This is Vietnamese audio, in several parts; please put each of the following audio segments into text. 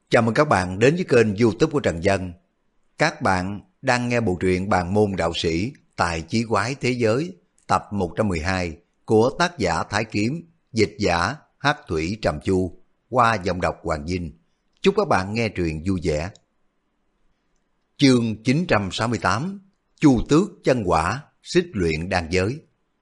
Chào mừng các bạn đến với kênh YouTube của Trần Dân. Các bạn đang nghe bộ truyện Bàn môn đạo sĩ Tài chí quái thế giới tập 112 của tác giả Thái Kiếm, dịch giả Hắc Thủy Trầm Chu qua giọng đọc Hoàng Vinh. Chúc các bạn nghe truyện vui vẻ. Chương 968 Chu Tước chân quả xích luyện đan giới.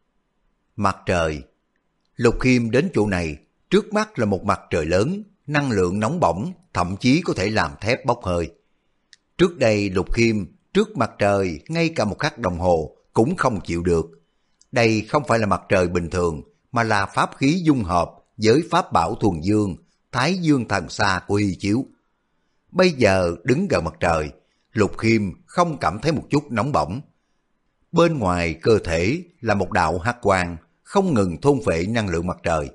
Mặt trời. Lục Khiêm đến chỗ này, trước mắt là một mặt trời lớn, năng lượng nóng bỏng, thậm chí có thể làm thép bốc hơi. Trước đây Lục Khiêm trước mặt trời ngay cả một khắc đồng hồ cũng không chịu được. Đây không phải là mặt trời bình thường, mà là pháp khí dung hợp với pháp bảo thuần dương, Thái Dương thần xa của Hy Chiếu. Bây giờ đứng gần mặt trời, Lục Khiêm không cảm thấy một chút nóng bỏng. Bên ngoài cơ thể là một đạo hắc quang, không ngừng thôn phệ năng lượng mặt trời.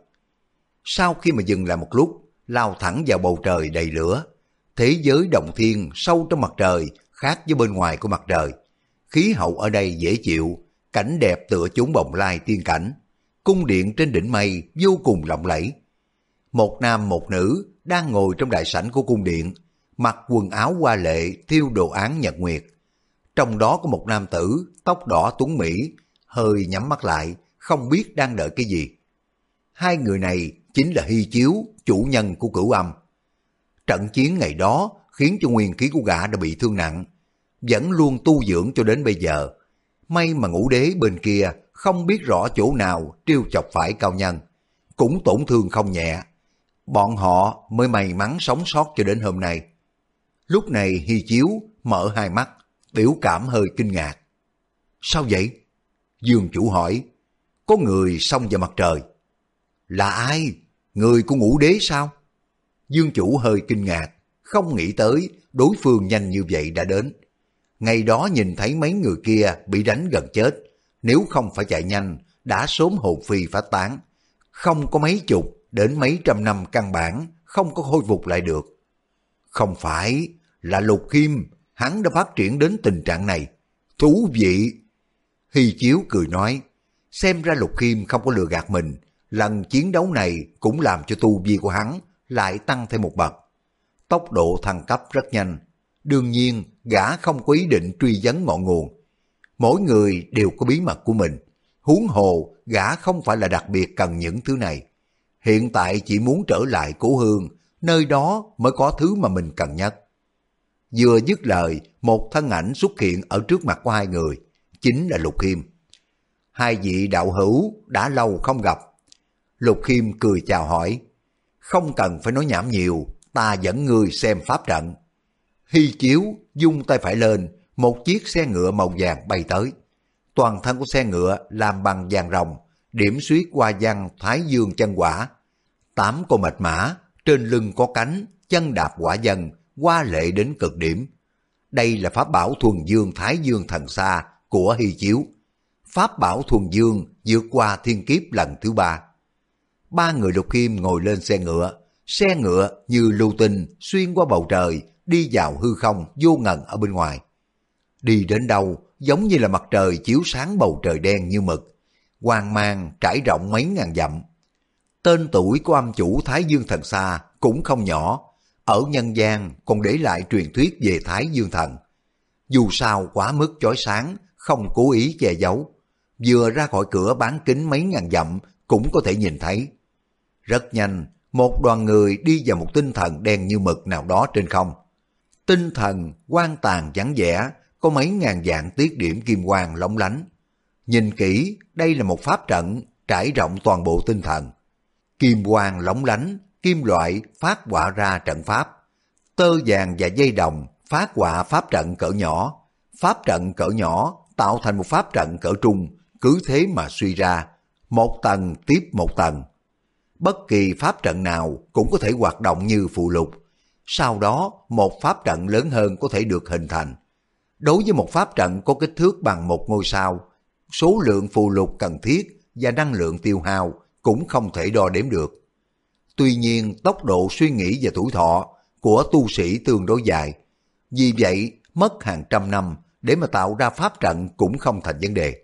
Sau khi mà dừng lại một lúc, lao thẳng vào bầu trời đầy lửa. Thế giới động thiên sâu trong mặt trời khác với bên ngoài của mặt trời. Khí hậu ở đây dễ chịu, cảnh đẹp tựa chốn bồng lai tiên cảnh. Cung điện trên đỉnh mây vô cùng lộng lẫy. Một nam một nữ đang ngồi trong đại sảnh của cung điện, mặc quần áo hoa lệ thiêu đồ án nhật nguyệt. Trong đó có một nam tử tóc đỏ tuấn mỹ, hơi nhắm mắt lại, không biết đang đợi cái gì. Hai người này chính là Hy Chiếu, chủ nhân của Cửu Âm. Trận chiến ngày đó khiến cho nguyên khí của gã đã bị thương nặng, vẫn luôn tu dưỡng cho đến bây giờ. May mà Ngũ Đế bên kia không biết rõ chỗ nào trêu chọc phải cao nhân, cũng tổn thương không nhẹ. Bọn họ mới may mắn sống sót cho đến hôm nay. Lúc này Hy Chiếu mở hai mắt, biểu cảm hơi kinh ngạc. Sao vậy? Dương chủ hỏi. Có người xông vào mặt trời. Là ai? Người của Ngũ Đế sao? Dương chủ hơi kinh ngạc, không nghĩ tới đối phương nhanh như vậy đã đến. Ngày đó nhìn thấy mấy người kia bị đánh gần chết, nếu không phải chạy nhanh, đã sớm hồn phi phách tán. Không có mấy chục đến mấy trăm năm căn bản, không có khôi phục lại được. Không phải, là Lục Khiêm, hắn đã phát triển đến tình trạng này. Thú vị! Hy Chiếu cười nói, xem ra Lục Khiêm không có lừa gạt mình. Lần chiến đấu này cũng làm cho tu vi của hắn lại tăng thêm một bậc. Tốc độ thăng cấp rất nhanh. Đương nhiên, gã không có ý định truy vấn ngọn nguồn. Mỗi người đều có bí mật của mình. Huống hồ, gã không phải là đặc biệt cần những thứ này. Hiện tại chỉ muốn trở lại cố hương, nơi đó mới có thứ mà mình cần nhất. Vừa dứt lời, một thân ảnh xuất hiện ở trước mặt của hai người, chính là Lục Khiêm. Hai vị đạo hữu đã lâu không gặp. Lục Khiêm cười chào hỏi. Không cần phải nói nhảm nhiều, ta dẫn ngươi xem pháp trận. Hy Chiếu dung tay phải lên, một chiếc xe ngựa màu vàng bay tới. Toàn thân của xe ngựa làm bằng vàng rồng, điểm xuyết hoa văn Thái Dương chân quả. 8 con mệt mã, trên lưng có cánh, chân đạp quả dân, hoa lệ đến cực điểm. Đây là pháp bảo thuần dương Thái Dương thần xa của Hy Chiếu. Pháp bảo thuần dương vượt qua thiên kiếp lần thứ 3. Ba người Lục Khiêm ngồi lên xe ngựa như lưu tinh xuyên qua bầu trời, đi vào hư không vô ngần ở bên ngoài. Đi đến đâu giống như là mặt trời chiếu sáng bầu trời đen như mực, quang mang trải rộng mấy ngàn dặm. Tên tuổi của âm chủ Thái Dương thần xa cũng không nhỏ, ở nhân gian còn để lại truyền thuyết về Thái Dương thần. Dù sao quá mức chói sáng, không cố ý che giấu, vừa ra khỏi cửa bán kính mấy ngàn dặm cũng có thể nhìn thấy. Rất nhanh, một đoàn người đi vào một tinh thần đen như mực nào đó trên không. Tinh thần quang tàn vắng vẻ, có mấy ngàn vạn tiết điểm kim quang lóng lánh. Nhìn kỹ, đây là một pháp trận trải rộng toàn bộ tinh thần. Kim quang lóng lánh, kim loại phát họa ra trận pháp. Tơ vàng và dây đồng phát họa pháp trận cỡ nhỏ. Pháp trận cỡ nhỏ tạo thành một pháp trận cỡ trung, cứ thế mà suy ra, một tầng tiếp một tầng. Bất kỳ pháp trận nào cũng có thể hoạt động như phù lục. Sau đó, một pháp trận lớn hơn có thể được hình thành. Đối với một pháp trận có kích thước bằng một ngôi sao, số lượng phù lục cần thiết và năng lượng tiêu hao cũng không thể đo đếm được. Tuy nhiên, tốc độ suy nghĩ và tuổi thọ của tu sĩ tương đối dài. Vì vậy, mất hàng trăm năm để mà tạo ra pháp trận cũng không thành vấn đề.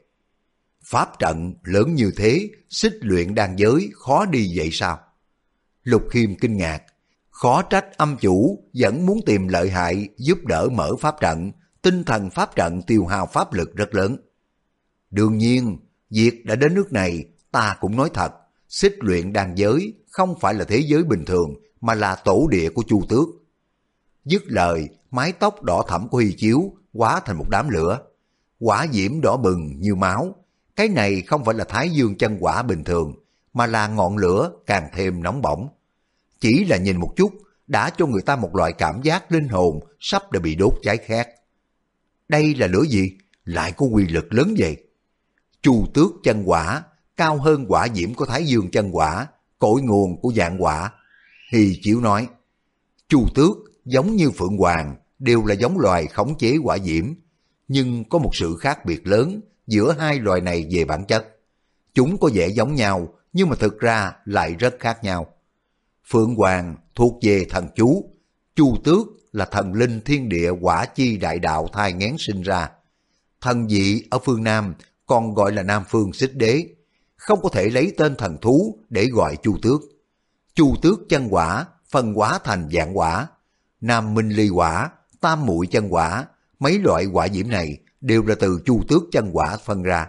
Pháp trận lớn như thế, xích luyện đan giới khó đi vậy sao? Lục Khiêm kinh ngạc, Khó trách âm chủ vẫn muốn tìm lợi hại giúp đỡ mở pháp trận, tinh thần pháp trận tiêu hao pháp lực rất lớn. Đương nhiên, việc đã đến nước này, ta cũng nói thật, xích luyện đan giới không phải là thế giới bình thường, mà là tổ địa của Chu Tước. Dứt lời, mái tóc đỏ thẫm của Hy Chiếu hóa thành một đám lửa. Quả diễm đỏ bừng như máu. Cái này không phải là Thái Dương chân quả bình thường, mà là ngọn lửa càng thêm nóng bỏng. Chỉ là nhìn một chút, đã cho người ta một loại cảm giác linh hồn sắp đã bị đốt cháy khét. Đây là lửa gì? Lại có quy lực lớn vậy? Chu Tước chân quả, cao hơn quả diễm của Thái Dương chân quả, cội nguồn của vạn quả. Hy Chiếu nói, Chu Tước giống như Phượng Hoàng, đều là giống loài khống chế quả diễm, nhưng có một sự khác biệt lớn giữa hai loài này về bản chất. Chúng có vẻ giống nhau, nhưng mà thực ra lại rất khác nhau. Phượng Hoàng thuộc về thần chú, Chu Tước là thần linh thiên địa quả chi đại đạo thai nghén sinh ra. Thần dị ở phương Nam còn gọi là Nam Phương Xích Đế, không có thể lấy tên thần thú để gọi Chu Tước. Chu Tước chân quả phân hóa thành vạn quả, Nam Minh Ly quả, Tam Muội chân quả, mấy loại quả diễm này đều là từ Chu Tước chân quả phân ra.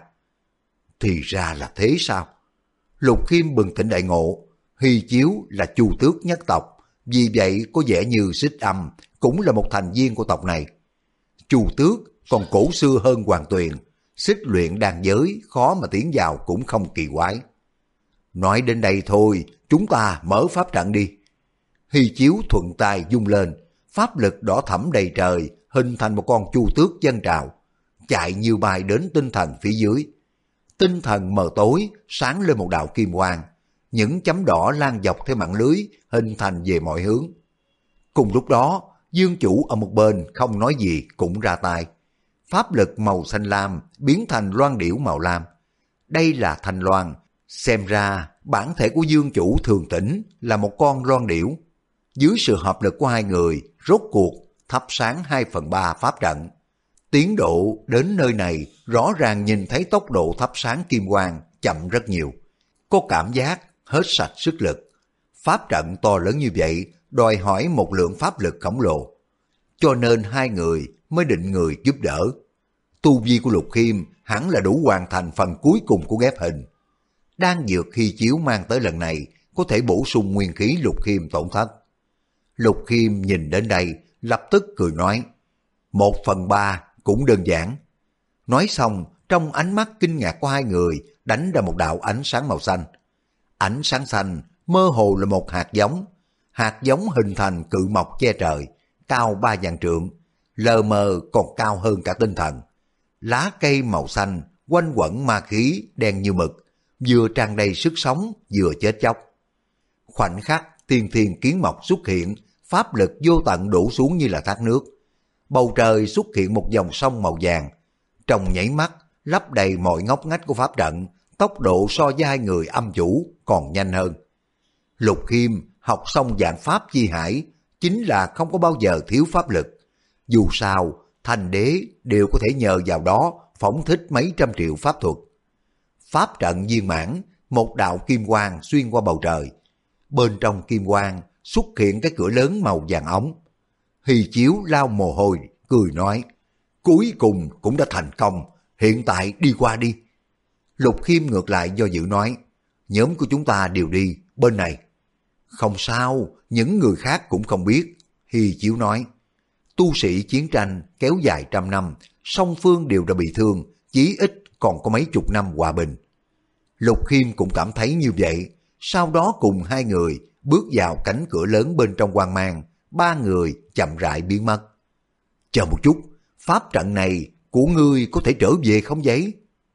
Thì ra là thế sao? Lục Khiêm bừng tỉnh đại ngộ, Hy Chiếu là Chu Tước nhất tộc, vì vậy có vẻ như Xích Âm cũng là một thành viên của tộc này. Chu Tước còn cổ xưa hơn Hoàng Tuyền, xích luyện đan giới khó mà tiến vào cũng không kỳ quái. Nói đến đây thôi, chúng ta mở pháp trận đi. Hy Chiếu thuận tay vung lên, pháp lực đỏ thẫm đầy trời, hình thành một con Chu Tước dân trào, chạy như bay đến tinh thần phía dưới. Tinh thần mờ tối, sáng lên một đạo kim quang, những chấm đỏ lan dọc theo mạng lưới, hình thành về mọi hướng. Cùng lúc đó, Dương Chủ ở một bên không nói gì cũng ra tay. Pháp lực màu xanh lam biến thành loan điểu màu lam. Đây là thanh loan, xem ra bản thể của Dương Chủ thường tỉnh là một con loan điểu. Dưới sự hợp lực của hai người, rốt cuộc thắp sáng 2/3 pháp trận. Tiến độ đến nơi này rõ ràng nhìn thấy tốc độ thắp sáng kim quang chậm rất nhiều. Có cảm giác hết sạch sức lực. Pháp trận to lớn như vậy đòi hỏi một lượng pháp lực khổng lồ. Cho nên hai người mới định người giúp đỡ. Tu vi của Lục Khiêm hẳn là đủ hoàn thành phần cuối cùng của ghép hình. Đan dược Hy Chiếu mang tới lần này có thể bổ sung nguyên khí Lục Khiêm tổn thất. Lục Khiêm nhìn đến đây lập tức cười nói, 1/3 cũng đơn giản. Nói xong, trong ánh mắt kinh ngạc của hai người đánh ra một đạo ánh sáng màu xanh. Ánh sáng xanh mơ hồ là một hạt giống hình thành cự mộc che trời, cao 3 vạn trượng, lờ mờ còn cao hơn cả tinh thần. Lá cây màu xanh quanh quẩn ma khí đen như mực, vừa tràn đầy sức sống vừa chết chóc. Khoảnh khắc tiên thiên kiến mộc xuất hiện, pháp lực vô tận đổ xuống như là thác nước. Bầu trời xuất hiện một dòng sông màu vàng, trong nháy mắt lấp đầy mọi ngóc ngách của pháp trận, tốc độ so với hai người âm chủ còn nhanh hơn. Lục Khiêm học xong vạn pháp chi hải, chính là không có bao giờ thiếu pháp lực. Dù sao, thành đế đều có thể nhờ vào đó phóng thích mấy trăm triệu pháp thuật. Pháp trận viên mãn, một đạo kim quang xuyên qua bầu trời. Bên trong kim quang xuất hiện cái cửa lớn màu vàng óng. Hy Chiếu lau mồ hôi, cười nói, cuối cùng cũng đã thành công, hiện tại đi qua đi. Lục Khiêm ngược lại do dự nói, nhóm của chúng ta đều đi, bên này. Không sao, những người khác cũng không biết. Hy Chiếu nói, tu sĩ chiến tranh kéo dài trăm năm, song phương đều đã bị thương, chí ít còn có mấy chục năm hòa bình. Lục Khiêm cũng cảm thấy như vậy, sau đó cùng hai người bước vào cánh cửa lớn bên trong quang mang, ba người chậm rãi biến mất. Chờ một chút, pháp trận này của ngươi có thể trở về không vậy?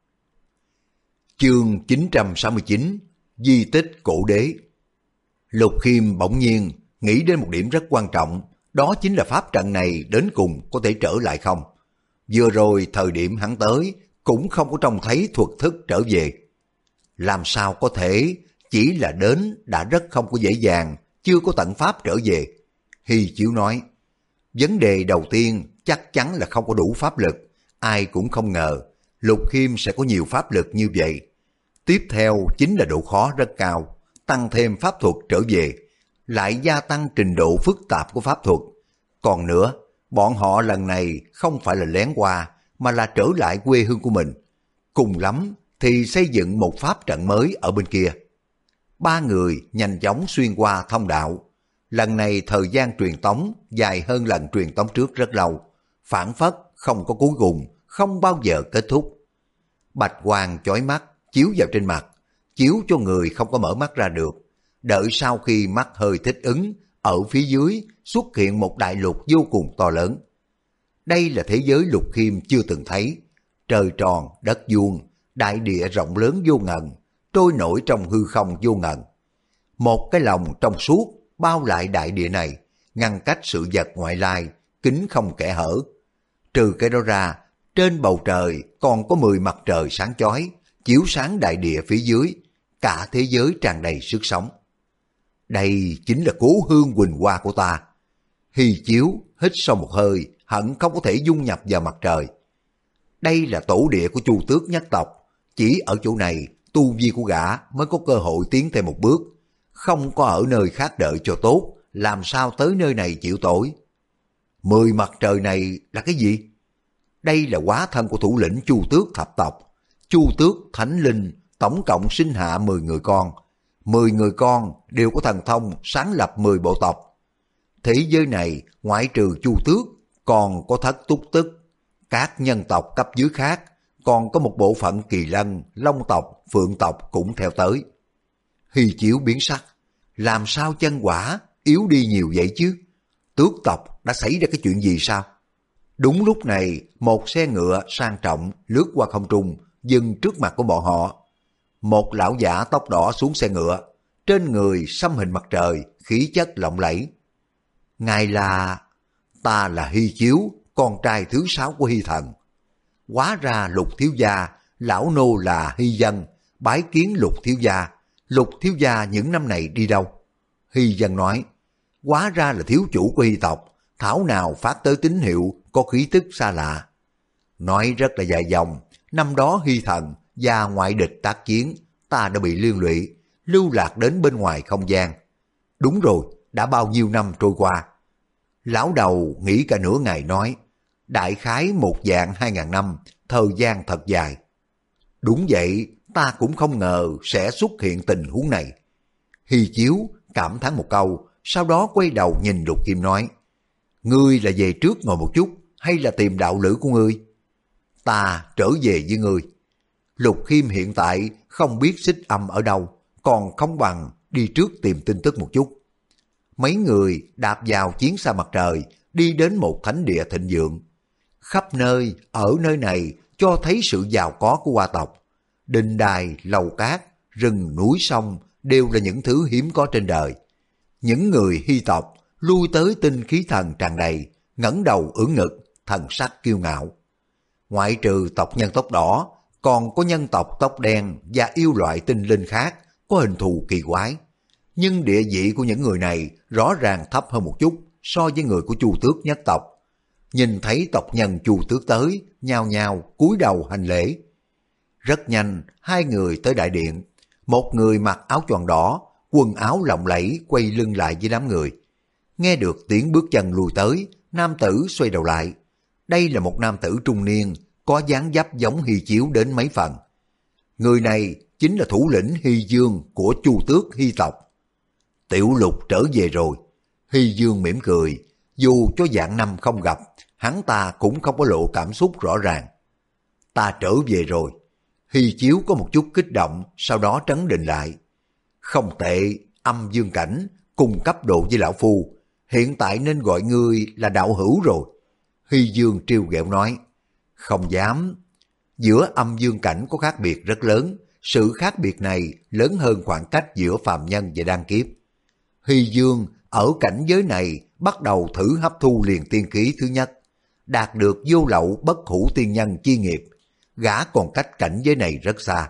Chương 969, Di tích cổ đế. Lục Khiêm bỗng nhiên nghĩ đến một điểm rất quan trọng, đó chính là pháp trận này đến cùng có thể trở lại không? Vừa rồi thời điểm hắn tới cũng không có trông thấy thuật thức trở về. Làm sao có thể, chỉ là đến đã rất không có dễ dàng, chưa có tận pháp trở về. Hy Chiếu nói, vấn đề đầu tiên chắc chắn là không có đủ pháp lực, ai cũng không ngờ Lục Khiêm sẽ có nhiều pháp lực như vậy. Tiếp theo chính là độ khó rất cao, tăng thêm pháp thuật trở về, lại gia tăng trình độ phức tạp của pháp thuật. Còn nữa, bọn họ lần này không phải là lén qua, mà là trở lại quê hương của mình. Cùng lắm thì xây dựng một pháp trận mới ở bên kia. Ba người nhanh chóng xuyên qua thông đạo. Lần này thời gian truyền tống dài hơn lần truyền tống trước rất lâu. Phản phất không có cuối cùng, không bao giờ kết thúc. Bạch quang chói mắt chiếu vào trên mặt, chiếu cho người không có mở mắt ra được. Đợi sau khi mắt hơi thích ứng, ở phía dưới xuất hiện một đại lục vô cùng to lớn. Đây là thế giới Lục Khiêm chưa từng thấy. Trời tròn, đất vuông, đại địa rộng lớn vô ngần, trôi nổi trong hư không vô ngần. Một cái lồng trong suốt bao lại đại địa này, ngăn cách sự vật ngoại lai, kín không kẽ hở. Trừ cái đó ra, trên bầu trời còn có 10 mặt trời sáng chói, chiếu sáng đại địa phía dưới, cả thế giới tràn đầy sức sống. Đây chính là cố hương quỳnh hoa của ta. Hy Chiếu hít sâu một hơi, hận không có thể dung nhập vào mặt trời. Đây là tổ địa của Chu Tước nhất tộc, chỉ ở chỗ này tu vi của gã mới có cơ hội tiến thêm một bước, không có ở nơi khác đợi cho tốt, làm sao tới nơi này chịu tội. 10 mặt trời này là cái gì? Đây là hóa thân của thủ lĩnh Chu Tước thập tộc. Chu Tước Thánh Linh tổng cộng sinh hạ 10 người con. 10 người con đều có thần thông sáng lập 10 bộ tộc. Thế giới này ngoại trừ Chu Tước còn có Thất Túc Tức, các nhân tộc cấp dưới khác, còn có một bộ phận Kỳ Lân, Long tộc, Phượng tộc cũng theo tới. Hy Chiếu biến sắc, làm sao chân quả yếu đi nhiều vậy chứ? Tước tộc đã xảy ra cái chuyện gì sao? Đúng lúc này, một xe ngựa sang trọng lướt qua không trung, dừng trước mặt của bọn họ. Một lão giả tóc đỏ xuống xe ngựa, trên người xăm hình mặt trời, khí chất lộng lẫy. Ngài là... Ta là Hy Chiếu, con trai thứ 6 của Hy Thần. Hóa ra Lục thiếu gia, lão nô là Hy Dân, bái kiến Lục thiếu gia. Lục thiếu gia những năm này đi đâu? Hy Dân nói, hóa ra là thiếu chủ của Hy tộc, thảo nào phát tới tín hiệu có khí tức xa lạ. Nói rất là dài dòng, năm đó Hy Thần và ngoại địch tác chiến, ta đã bị liên lụy, lưu lạc đến bên ngoài không gian. Đúng rồi, đã bao nhiêu năm trôi qua? Lão đầu nghĩ cả nửa ngày nói, đại khái 1.000-2.000 năm, thời gian thật dài. Đúng vậy, ta cũng không ngờ sẽ xuất hiện tình huống này. Hy Chiếu cảm thán một câu, sau đó quay đầu nhìn Lục Khiêm nói, ngươi là về trước ngồi một chút, hay là tìm đạo lữ của ngươi? Ta trở về với ngươi. Lục Khiêm hiện tại không biết Xích Âm ở đâu, còn không bằng đi trước tìm tin tức một chút. Mấy người đạp vào chiến xa mặt trời, đi đến một thánh địa thịnh vượng. Khắp nơi, ở nơi này cho thấy sự giàu có của Hoa tộc. Đình đài, lầu cát, rừng, núi, sông đều là những thứ hiếm có trên đời. Những người Hy tộc lui tới tinh khí thần tràn đầy, ngẩng đầu ưỡn ngực, thần sắc kiêu ngạo. Ngoại trừ tộc nhân tóc đỏ, còn có nhân tộc tóc đen và yêu loại tinh linh khác có hình thù kỳ quái. Nhưng địa vị của những người này rõ ràng thấp hơn một chút so với người của Chu Tước nhất tộc. Nhìn thấy tộc nhân Chu Tước tới, nhao nhao cúi đầu hành lễ. Rất nhanh, hai người tới đại điện. Một người mặc áo choàng đỏ, quần áo lộng lẫy quay lưng lại với đám người. Nghe được tiếng bước chân lùi tới, nam tử xoay đầu lại. Đây là một nam tử trung niên, có dáng dấp giống Hy Chiếu đến mấy phần. Người này chính là thủ lĩnh Hy Dương của Chu Tước Hy tộc. Tiểu Lục trở về rồi. Hy Dương mỉm cười, dù cho vạn năm không gặp, hắn ta cũng không có lộ cảm xúc rõ ràng. Ta trở về rồi. Hy Chiếu có một chút kích động, sau đó trấn định lại. Không tệ, âm dương cảnh, cùng cấp độ với lão phu, hiện tại nên gọi ngươi là đạo hữu rồi. Hy Dương trêu ghẹo nói, không dám. Giữa âm dương cảnh có khác biệt rất lớn, sự khác biệt này lớn hơn khoảng cách giữa phàm nhân và đan kiếp. Hy Dương ở cảnh giới này bắt đầu thử hấp thu liền tiên khí thứ nhất, đạt được vô lậu bất hủ tiên nhân chi nghiệp, gã còn cách cảnh giới này rất xa.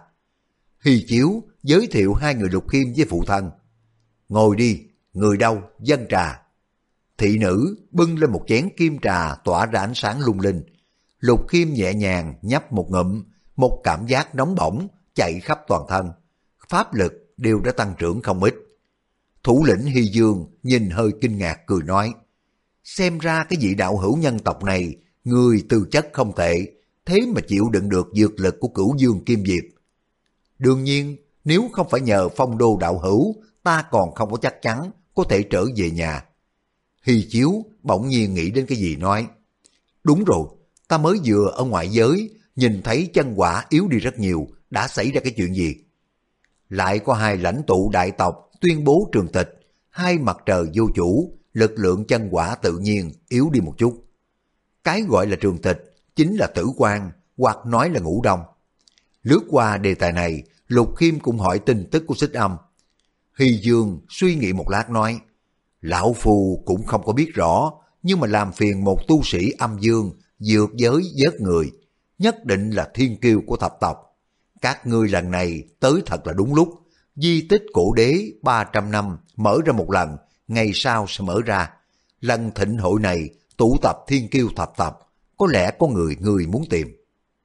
Hy Chiếu giới thiệu hai người Lục Khiêm với phụ thân. Ngồi đi, người đâu, dâng trà. Thị nữ bưng lên một chén kim trà tỏa ra ánh sáng lung linh. Lục Khiêm nhẹ nhàng nhấp một ngụm, một cảm giác nóng bỏng chạy khắp toàn thân. Pháp lực đều đã tăng trưởng không ít. Thủ lĩnh Hy Dương nhìn hơi kinh ngạc cười nói, xem ra cái vị đạo hữu nhân tộc này, người tư chất không tệ, thế mà chịu đựng được dược lực của Cửu Dương Kim Diệp. Đương nhiên, nếu không phải nhờ Phong Đô đạo hữu, ta còn không có chắc chắn có thể trở về nhà. Hy Chiếu bỗng nhiên nghĩ đến cái gì nói, đúng rồi, ta mới vừa ở ngoại giới, nhìn thấy chân quả yếu đi rất nhiều, đã xảy ra cái chuyện gì? Lại có hai lãnh tụ đại tộc tuyên bố trường tịch, hai mặt trời vô chủ, lực lượng chân quả tự nhiên yếu đi một chút. Cái gọi là trường tịch chính là tử quan, hoặc nói là ngũ đông. Lướt qua đề tài này, Lục Khiêm cũng hỏi tin tức của Xích Âm. Hy Dương suy nghĩ một lát nói, lão phù cũng không có biết rõ, nhưng mà làm phiền một tu sĩ âm dương vượt giới vớt người, nhất định là thiên kiêu của thập tộc. Các ngươi lần này tới thật là đúng lúc, di tích cổ đế 300 năm mở ra một lần, ngày sau sẽ mở ra. Lần thịnh hội này tụ tập thiên kiêu thập tộc, có lẽ có người muốn tìm.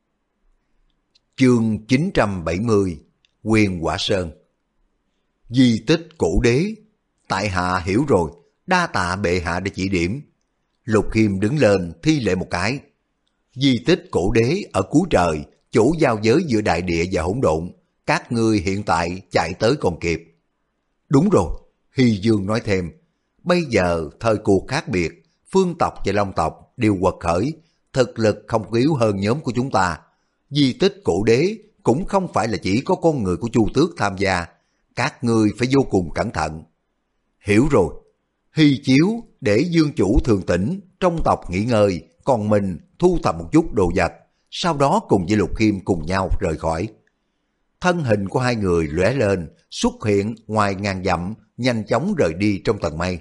Chương 970 Huyền Quả Sơn. Di tích cổ đế, tại hạ hiểu rồi, đa tạ bệ hạ để chỉ điểm. Lục Khiêm đứng lên thi lễ một cái. Di tích cổ đế ở cuối trời, chỗ giao giới giữa đại địa và hỗn độn, các ngươi hiện tại chạy tới còn kịp. Đúng rồi, Hy Dương nói thêm, bây giờ thời cuộc khác biệt, phương tộc và long tộc đều quật khởi, thực lực không yếu hơn nhóm của chúng ta. Di tích cổ đế cũng không phải là chỉ có con người của Chu Tước tham gia, các ngươi phải vô cùng cẩn thận. Hiểu rồi. Hy Chiếu để Dương chủ Thường Tĩnh trong tộc nghỉ ngơi, còn mình thu thập một chút đồ vật, sau đó cùng với Lục Khiêm cùng nhau rời khỏi. Thân hình của hai người lóe lên, xuất hiện ngoài ngàn dặm, nhanh chóng rời đi trong tầng mây.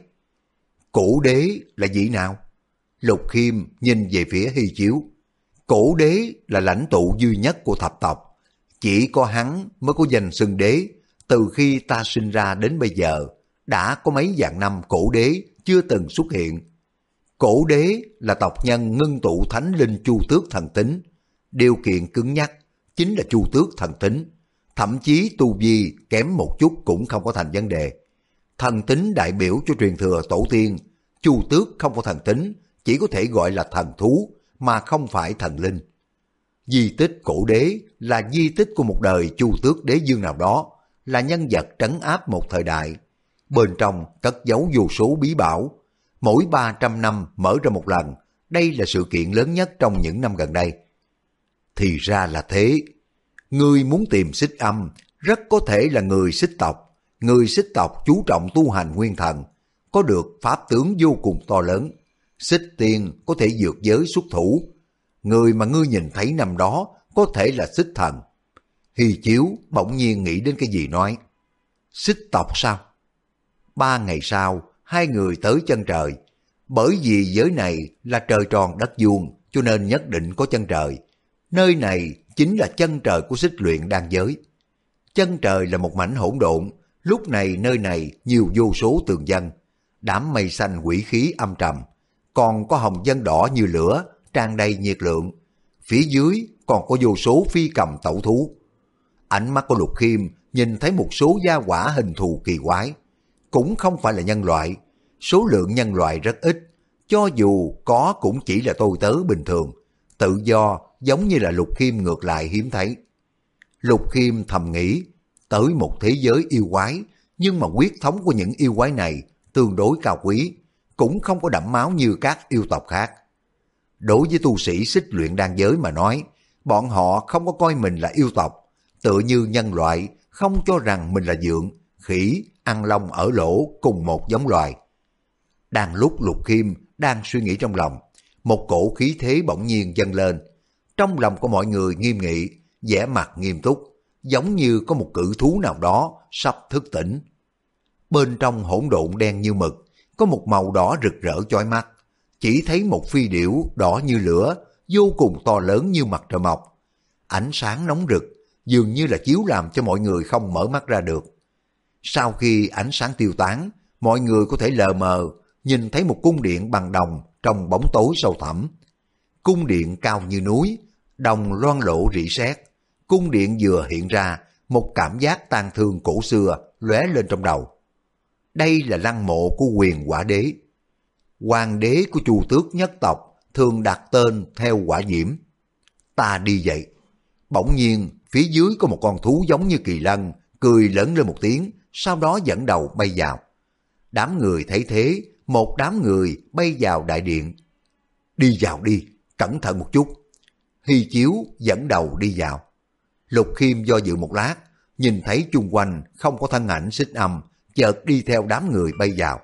Cổ đế là gì nào? Lục Khiêm nhìn về phía Hy Chiếu. Cổ đế là lãnh tụ duy nhất của thập tộc, chỉ có hắn mới có danh xưng đế. Từ khi ta sinh ra đến bây giờ, đã có mấy vạn năm cổ đế chưa từng xuất hiện. Cổ đế là tộc nhân ngưng tụ thánh linh Chu Tước thần tính, điều kiện cứng nhắc chính là Chu Tước thần tính, thậm chí tu vi kém một chút cũng không có thành vấn đề. Thần tính đại biểu cho truyền thừa tổ tiên, Chu Tước không có thần tính, chỉ có thể gọi là thần thú mà không phải thần linh. Di tích cổ đế là di tích của một đời Chu Tước đế dương nào đó, là nhân vật trấn áp một thời đại. Bên trong cất giấu vô số bí bảo, mỗi 300 năm mở ra một lần, đây là sự kiện lớn nhất trong những năm gần đây. Thì ra là thế, người muốn tìm Xích Âm rất có thể là người Xích tộc. Người Xích tộc chú trọng tu hành nguyên thần, có được pháp tướng vô cùng to lớn. Xích Tiên có thể vượt giới xuất thủ, người mà ngươi nhìn thấy năm đó có thể là Xích Thần. Hy Chiếu bỗng nhiên nghĩ đến cái gì nói, Xích tộc sao? 3 ngày sau, hai người tới chân trời. Bởi vì giới này là trời tròn đất vuông, cho nên nhất định có chân trời. Nơi này chính là chân trời của Xích Luyện Đan giới. Chân trời là một mảnh hỗn độn, lúc này nơi này nhiều vô số tường vân, đám mây xanh quỷ khí âm trầm, còn có hồng vân đỏ như lửa, tràn đầy nhiệt lượng. Phía dưới còn có vô số phi cầm tẩu thú. Ánh mắt của Lục Khiêm nhìn thấy một số gia hỏa hình thù kỳ quái, cũng không phải là nhân loại. Số lượng nhân loại rất ít, cho dù có cũng chỉ là tôi tớ bình thường, tự do, giống như là Lục Khiêm ngược lại hiếm thấy. Lục Khiêm thầm nghĩ, tới một thế giới yêu quái, nhưng mà huyết thống của những yêu quái này tương đối cao quý, cũng không có đẫm máu như các yêu tộc khác. Đối với tu sĩ Xích Luyện Đan giới mà nói, bọn họ không có coi mình là yêu tộc, tựa như nhân loại không cho rằng mình là dượng, khỉ, ăn lông ở lỗ cùng một giống loài. Đang lúc Lục Khiêm đang suy nghĩ trong lòng, một cổ khí thế bỗng nhiên dâng lên. Trong lòng của mọi người nghiêm nghị, vẻ mặt nghiêm túc, giống như có một cự thú nào đó sắp thức tỉnh. Bên trong hỗn độn đen như mực, có một màu đỏ rực rỡ chói mắt. Chỉ thấy một phi điểu đỏ như lửa, vô cùng to lớn như mặt trời mọc. Ánh sáng nóng rực, dường như là chiếu làm cho mọi người không mở mắt ra được. Sau khi ánh sáng tiêu tán, mọi người có thể lờ mờ nhìn thấy một cung điện bằng đồng trong bóng tối sâu thẳm. Cung điện cao như núi, đồng loang lộ rỉ sét. Cung điện vừa hiện ra, một cảm giác tang thương cổ xưa lóe lên trong đầu. Đây là lăng mộ của Quyền Quả Đế. Hoàng đế của Chu Tước nhất tộc thường đặt tên theo quả diễm. Ta đi vậy. Bỗng nhiên phía dưới có một con thú giống như kỳ lân, cười lớn lên một tiếng, sau đó dẫn đầu bay vào. Đám người thấy thế, một đám người bay vào đại điện. Đi vào đi, cẩn thận một chút. Hy Chiếu dẫn đầu đi vào. Lục Khiêm do dự một lát, nhìn thấy chung quanh không có thân ảnh Xích Âm, chợt đi theo đám người bay vào.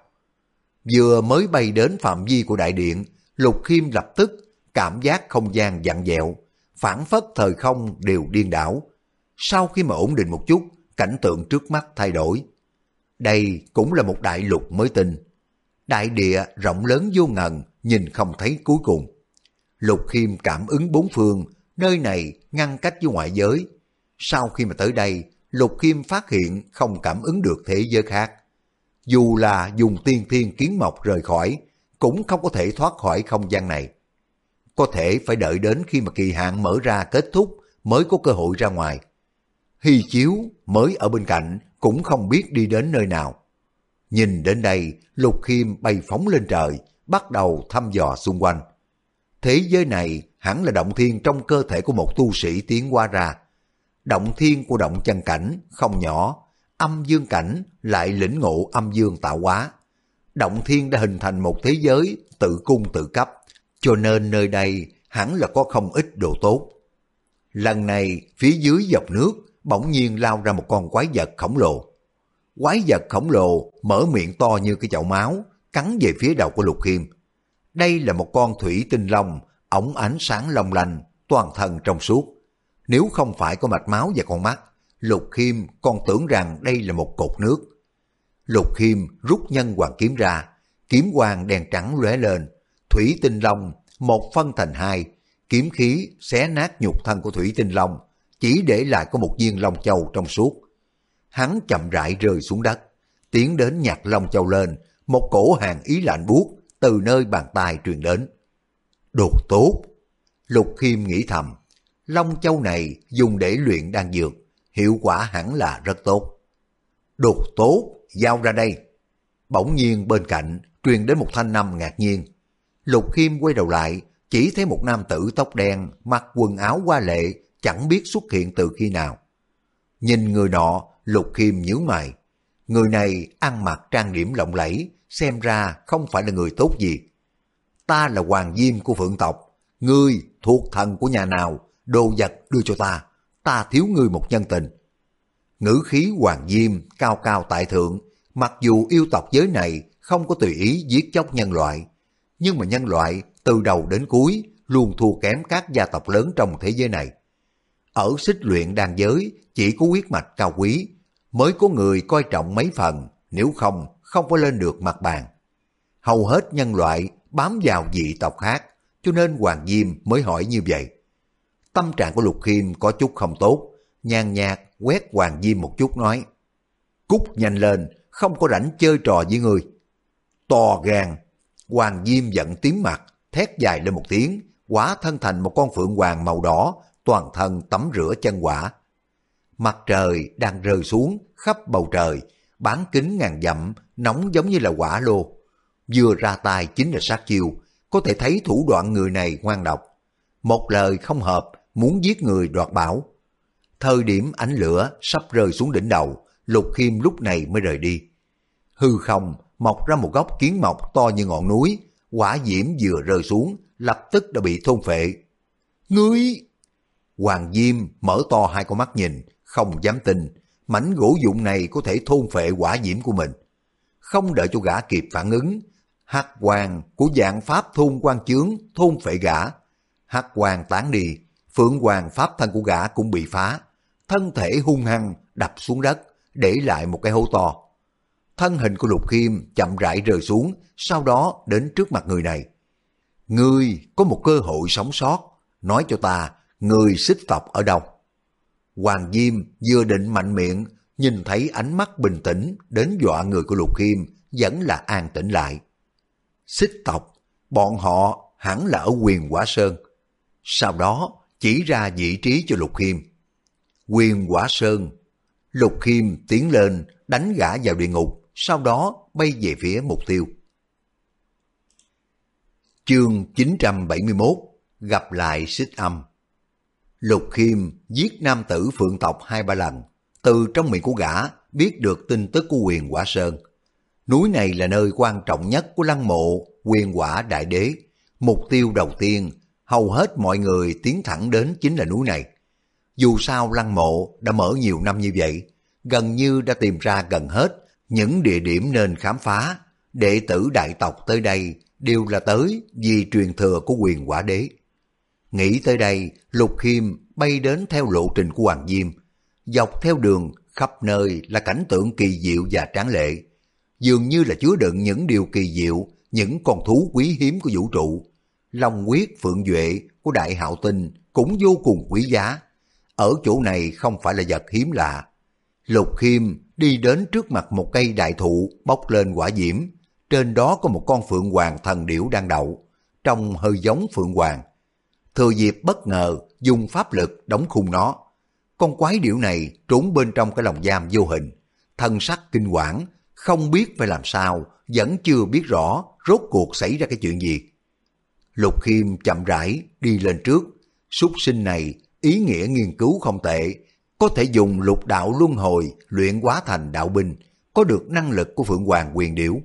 Vừa mới bay đến phạm vi của đại điện, Lục Khiêm lập tức cảm giác không gian vặn vẹo, phảng phất thời không đều điên đảo. Sau khi mà ổn định một chút, cảnh tượng trước mắt thay đổi. Đây cũng là một đại lục mới tinh. Đại địa rộng lớn vô ngần, nhìn không thấy cuối cùng. Lục Khiêm cảm ứng bốn phương, nơi này ngăn cách với ngoại giới. Sau khi mà tới đây, Lục Khiêm phát hiện không cảm ứng được thế giới khác. Dù là dùng tiên thiên kiến mộc rời khỏi, cũng không có thể thoát khỏi không gian này. Có thể phải đợi đến khi mà kỳ hạn mở ra kết thúc mới có cơ hội ra ngoài. Hy Chiếu mới ở bên cạnh cũng không biết đi đến nơi nào. Nhìn đến đây, Lục Khiêm bay phóng lên trời, bắt đầu thăm dò xung quanh. Thế giới này hẳn là động thiên trong cơ thể của một tu sĩ tiến qua ra. Động thiên của động chân cảnh không nhỏ, âm dương cảnh lại lĩnh ngộ âm dương tạo hóa. Động thiên đã hình thành một thế giới tự cung tự cấp, cho nên nơi đây hẳn là có không ít đồ tốt. Lần này phía dưới dòng nước bỗng nhiên lao ra một con quái vật khổng lồ. Quái vật khổng lồ mở miệng to như cái chậu máu, cắn về phía đầu của Lục Khiêm. Đây là một con thủy tinh long, óng ánh sáng long lanh, toàn thân trong suốt. Nếu không phải có mạch máu và con mắt, Lục Khiêm còn tưởng rằng đây là một cột nước. Lục Khiêm rút nhân hoàng kiếm ra, kiếm quang đen trắng lóe lên, thủy tinh long một phân thành hai, kiếm khí xé nát nhục thân của thủy tinh long, chỉ để lại có một viên long châu trong suốt. Hắn chậm rãi rơi xuống đất, tiến đến nhặt long châu lên, một cổ hàn ý lạnh buốt từ nơi bàn tay truyền đến. Đồ tốt! Lục Khiêm nghĩ thầm, long châu này dùng để luyện đan dược, hiệu quả hẳn là rất tốt. Đồ tốt, giao ra đây! Bỗng nhiên bên cạnh truyền đến một thanh âm ngạc nhiên. Lục Khiêm quay đầu lại, chỉ thấy một nam tử tóc đen, mặc quần áo hoa lệ, chẳng biết xuất hiện từ khi nào. Nhìn người nọ, Lục Khiêm nhíu mày. Người này ăn mặc trang điểm lộng lẫy, xem ra không phải là người tốt gì. Ta là Hoàng Diêm của Phượng tộc, ngươi thuộc thần của nhà nào, đồ vật đưa cho ta thiếu ngươi một nhân tình. Ngữ khí Hoàng Diêm cao cao tại thượng, mặc dù yêu tộc giới này không có tùy ý giết chóc nhân loại, nhưng mà nhân loại từ đầu đến cuối luôn thua kém các gia tộc lớn trong thế giới này. Ở Xích Luyện đan giới chỉ có huyết mạch cao quý mới có người coi trọng mấy phần, nếu không có lên được mặt bàn. Hầu hết nhân loại bám vào dị tộc khác, cho nên Hoàng Diêm mới hỏi như vậy. Tâm trạng của Lục Khiêm có chút không tốt, nhàn nhạt quét Hoàng Diêm một chút nói: Cút nhanh lên, không có rảnh chơi trò với ngươi. To gan! Hoàng Diêm giận tím mặt, thét dài lên một tiếng, hóa thân thành một con phượng hoàng màu đỏ, toàn thân tắm rửa chân hỏa. Mặt trời đang rơi xuống khắp bầu trời, bán kính ngàn dặm, nóng giống như là hỏa lô. Vừa ra tay chính là sát chiêu, có thể thấy thủ đoạn người này ngoan độc. Một lời không hợp, muốn giết người đoạt bảo. Thời điểm ánh lửa sắp rơi xuống đỉnh đầu, Lục Khiêm lúc này mới rời đi. Hư không mọc ra một gốc kiến mộc to như ngọn núi, hỏa diễm vừa rơi xuống, lập tức đã bị thôn phệ. Ngươi! Hoàng Diêm mở to hai con mắt nhìn, không dám tin, mảnh gỗ dụng này có thể thôn phệ hỏa diễm của mình. Không đợi cho gã kịp phản ứng, hắc quang của dạng pháp thôn quan chướng thôn phệ gã. Hắc quang tán đi, phượng hoàng pháp thân của gã cũng bị phá, thân thể hung hăng đập xuống đất, để lại một cái hố to. Thân hình của Lục Khiêm chậm rãi rơi xuống, sau đó đến trước mặt người này. Ngươi có một cơ hội sống sót, nói cho ta, người Xích tộc ở đâu? Hoàng Diêm vừa định mạnh miệng, nhìn thấy ánh mắt bình tĩnh đến dọa người của Lục Khiêm, vẫn là an tĩnh lại. Xích tộc, bọn họ hẳn là ở Huyền Quả Sơn. Sau đó chỉ ra vị trí cho Lục Khiêm. Huyền Quả Sơn. Lục Khiêm tiến lên đánh gã vào địa ngục, sau đó bay về phía mục tiêu. Chương 971 gặp lại Xích Âm. Lục Khiêm giết nam tử Phượng tộc 2-3 lần, từ trong miệng của gã biết được tin tức của Huyền Quả Sơn. Núi này là nơi quan trọng nhất của lăng mộ Huyền Quả Đại Đế. Mục tiêu đầu tiên, hầu hết mọi người tiến thẳng đến chính là núi này. Dù sao lăng mộ đã mở nhiều năm như vậy, gần như đã tìm ra gần hết những địa điểm nên khám phá. Đệ tử đại tộc tới đây đều là tới vì truyền thừa của Huyền Quả Đế. Nghĩ tới đây, Lục Khiêm bay đến theo lộ trình của Hoàng Diêm. Dọc theo đường, khắp nơi là cảnh tượng kỳ diệu và tráng lệ. Dường như là chứa đựng những điều kỳ diệu, những con thú quý hiếm của vũ trụ. Long huyết phượng duệ của Đại Hạo Tinh cũng vô cùng quý giá. Ở chỗ này không phải là vật hiếm lạ. Lục Khiêm đi đến trước mặt một cây đại thụ bốc lên hỏa diễm. Trên đó có một con phượng hoàng thần điểu đang đậu, trông hơi giống phượng hoàng. Thừa dịp bất ngờ dùng pháp lực đóng khung nó. Con quái điểu này trốn bên trong cái lồng giam vô hình, thân sắc kinh quản, không biết phải làm sao, vẫn chưa biết rõ rốt cuộc xảy ra cái chuyện gì. Lục Khiêm chậm rãi đi lên trước. Súc sinh này ý nghĩa nghiên cứu không tệ, có thể dùng lục đạo luân hồi luyện hóa thành đạo binh, có được năng lực của phượng hoàng huyền điểu.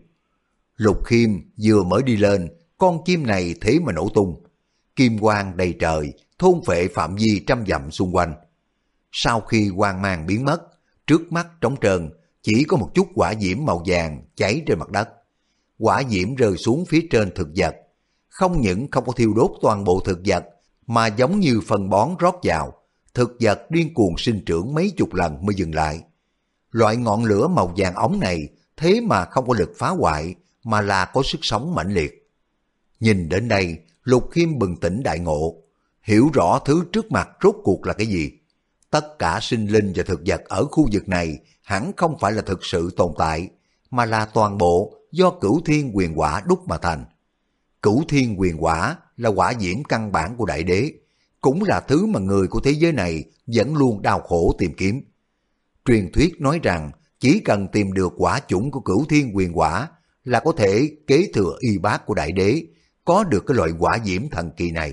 Lục Khiêm vừa mới đi lên, con chim này thế mà nổ tung. Kim quang đầy trời, thôn phệ phạm vi 100 dặm xung quanh. Sau khi quang mang biến mất, trước mắt trống trơn, chỉ có một chút hỏa diễm màu vàng cháy trên mặt đất. Hỏa diễm rơi xuống phía trên thực vật. Không những không có thiêu đốt toàn bộ thực vật, mà giống như phân bón rót vào, thực vật điên cuồng sinh trưởng mấy chục lần mới dừng lại. Loại ngọn lửa màu vàng óng này thế mà không có lực phá hoại, mà là có sức sống mãnh liệt. Nhìn đến đây, Lục Khiêm bừng tỉnh đại ngộ, hiểu rõ thứ trước mặt rốt cuộc là cái gì. Tất cả sinh linh và thực vật ở khu vực này hẳn không phải là thực sự tồn tại, mà là toàn bộ do Cửu Thiên Huyền Quả đúc mà thành. Cửu Thiên Huyền Quả là hỏa diễm căn bản của Đại Đế, cũng là thứ mà người của thế giới này vẫn luôn đau khổ tìm kiếm. Truyền thuyết nói rằng chỉ cần tìm được quả chủng của Cửu Thiên Huyền Quả là có thể kế thừa y bát của Đại Đế, có được cái loại hỏa diễm thần kỳ này.